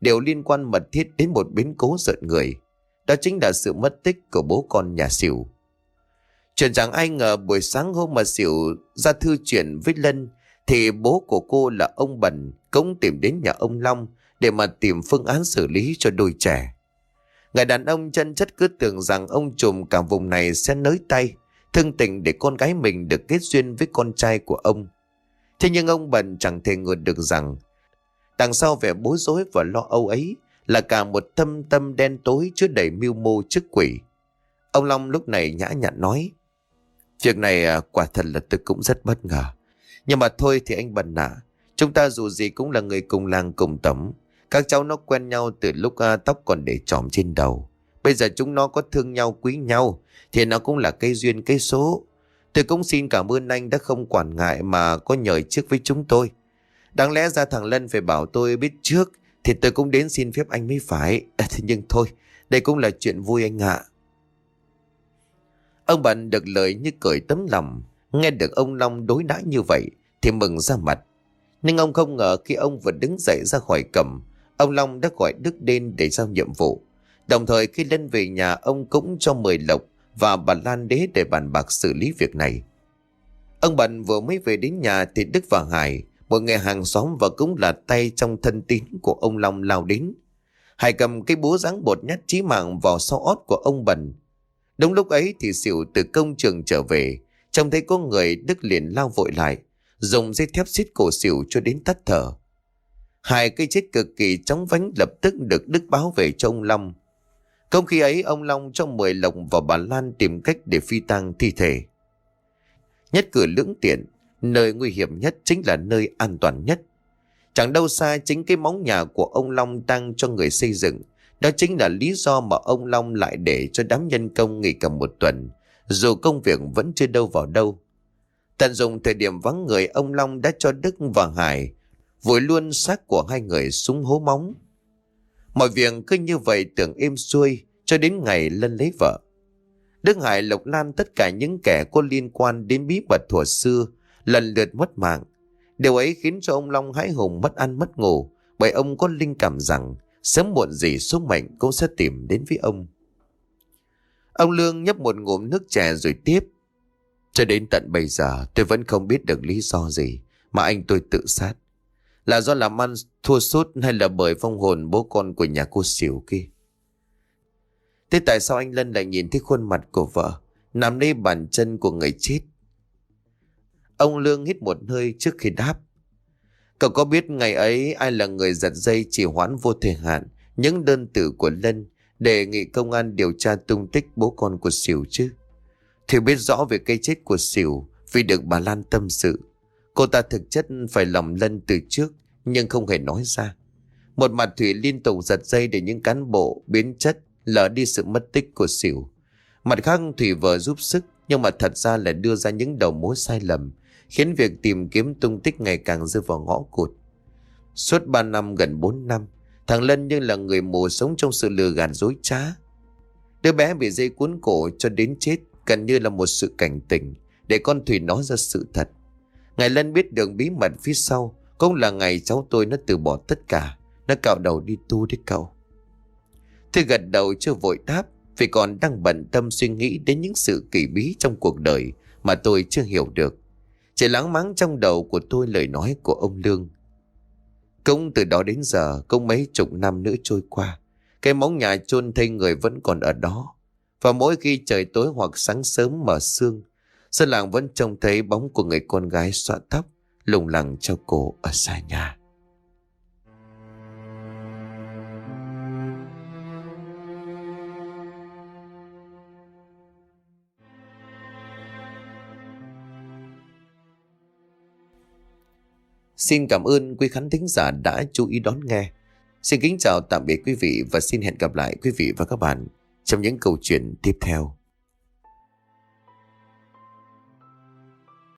đều liên quan mật thiết đến một biến cố rợn người. Đó chính là sự mất tích của bố con nhà Sửu. Chuyện chẳng ai ngờ buổi sáng hôm mà Sửu ra thư chuyện với Lân thì bố của cô là ông Bần cũng tìm đến nhà ông Long để mà tìm phương án xử lý cho đôi trẻ. Người đàn ông chân chất cứ tưởng rằng ông trùm cả vùng này sẽ nới tay, thương tình để con gái mình được kết duyên với con trai của ông. Thế nhưng ông Bần chẳng thể ngờ được rằng đằng sau vẻ bối rối và lo âu ấy là cả một thâm tâm đen tối chứa đầy mưu mô chức quỷ. Ông Long lúc này nhã nhặn nói: Việc này quả thật là tôi cũng rất bất ngờ. Nhưng mà thôi thì anh Bần ạ, chúng ta dù gì cũng là người cùng làng cùng tẩm. Các cháu nó quen nhau từ lúc tóc còn để chòm trên đầu. Bây giờ chúng nó có thương nhau quý nhau thì nó cũng là cây duyên cây số. Tôi cũng xin cảm ơn anh đã không quản ngại mà có nhờ trước với chúng tôi. Đáng lẽ ra thằng Lân phải bảo tôi biết trước thì tôi cũng đến xin phép anh mới phải. Thế nhưng thôi, đây cũng là chuyện vui anh ạ. Ông Bần được lời như cởi tấm lòng. Nghe được ông Long đối đãi như vậy thì mừng ra mặt. Nhưng ông không ngờ khi ông vừa đứng dậy ra khỏi cổng, ông Long đã gọi Đức đến để giao nhiệm vụ. Đồng thời khi Lân về nhà, ông cũng cho mời Lộc và bà Lan Đế để bàn bạc xử lý việc này. Ông Bần vừa mới về đến nhà thì Đức và Hải, một người hàng xóm và cũng là tay trong thân tín của ông Long, lao đến. Hải cầm cái búa giáng bột nhát chí mạng vào sau ót của ông Bần. Đúng lúc ấy thì Sửu từ công trường trở về, trông thấy có người, Đức liền lao vội lại, dùng dây thép xiết cổ Sửu cho đến tắt thở. Hai cái chết cực kỳ chóng vánh lập tức được Đức báo về cho ông Long. Không khi ấy ông Long cho mời Lộc và bà Lan tìm cách để phi tang thi thể. Nhất cử lưỡng tiện, nơi nguy hiểm nhất chính là nơi an toàn nhất. Chẳng đâu xa chính cái móng nhà của ông Long đang cho người xây dựng. Đó chính là lý do mà ông Long lại để cho đám nhân công nghỉ cả một tuần, dù công việc vẫn chưa đâu vào đâu. Tận dụng thời điểm vắng người, ông Long đã cho Đức và Hải vùi luôn xác của hai người xuống hố móng. Mọi việc cứ như vậy tưởng êm xuôi cho đến ngày Lân lấy vợ. Đức, Hải, Lộc, Lan, tất cả những kẻ có liên quan đến bí mật thuở xưa lần lượt mất mạng. Điều ấy khiến cho ông Long hãi hùng mất ăn mất ngủ, bởi ông có linh cảm rằng sớm muộn gì số mệnh cũng sẽ tìm đến với ông. Ông Lương nhấp một ngụm nước chè rồi tiếp: Cho đến tận bây giờ tôi vẫn không biết được lý do gì mà anh tôi tự sát. Là do làm ăn thua sút hay là bởi vong hồn bố con của nhà cô Sửu kia? Thế tại sao anh Lân lại nhìn thấy khuôn mặt của vợ nằm nơi bàn chân của người chết? Ông Lương hít một hơi trước khi đáp: Cậu có biết ngày ấy ai là người giật dây trì hoãn vô thời hạn những đơn tử của Lân đề nghị công an điều tra tung tích bố con của Sửu chứ? Thì biết rõ về cái chết của Sửu vì được bà Lan tâm sự. Cô ta thực chất phải lòng Lân từ trước nhưng không hề nói ra. Một mặt Thủy liên tục giật dây để những cán bộ biến chất lờ đi sự mất tích của Sửu. Mặt khác Thủy vờ giúp sức nhưng mà thật ra lại đưa ra những đầu mối sai lầm, khiến việc tìm kiếm tung tích ngày càng rơi vào ngõ cụt. Suốt 3 năm, gần 4 năm, thằng Lân như là người mù sống trong sự lừa gạt dối trá. Đứa bé bị dây cuốn cổ cho đến chết gần như là một sự cảnh tỉnh để con Thủy nói ra sự thật. Ngày Lân biết được bí mật phía sau cũng là ngày cháu tôi nó từ bỏ tất cả, nó cạo đầu đi tu đấy cậu. Tôi gật đầu chưa vội đáp, vì còn đang bận tâm suy nghĩ đến những sự kỳ bí trong cuộc đời mà tôi chưa hiểu được. Chỉ láng máng trong đầu của tôi lời nói của ông Lương. Cũng từ đó đến giờ, cũng mấy chục năm nữa trôi qua, cái móng nhà chôn thây người vẫn còn ở đó. Và mỗi khi trời tối hoặc sáng sớm mở sương, dân làng vẫn trông thấy bóng của người con gái xõa tóc lủng lẳng cho cổ ở xa nhà. Xin cảm ơn quý khán thính giả đã chú ý đón nghe. Xin kính chào tạm biệt quý vị và xin hẹn gặp lại quý vị và các bạn trong những câu chuyện tiếp theo.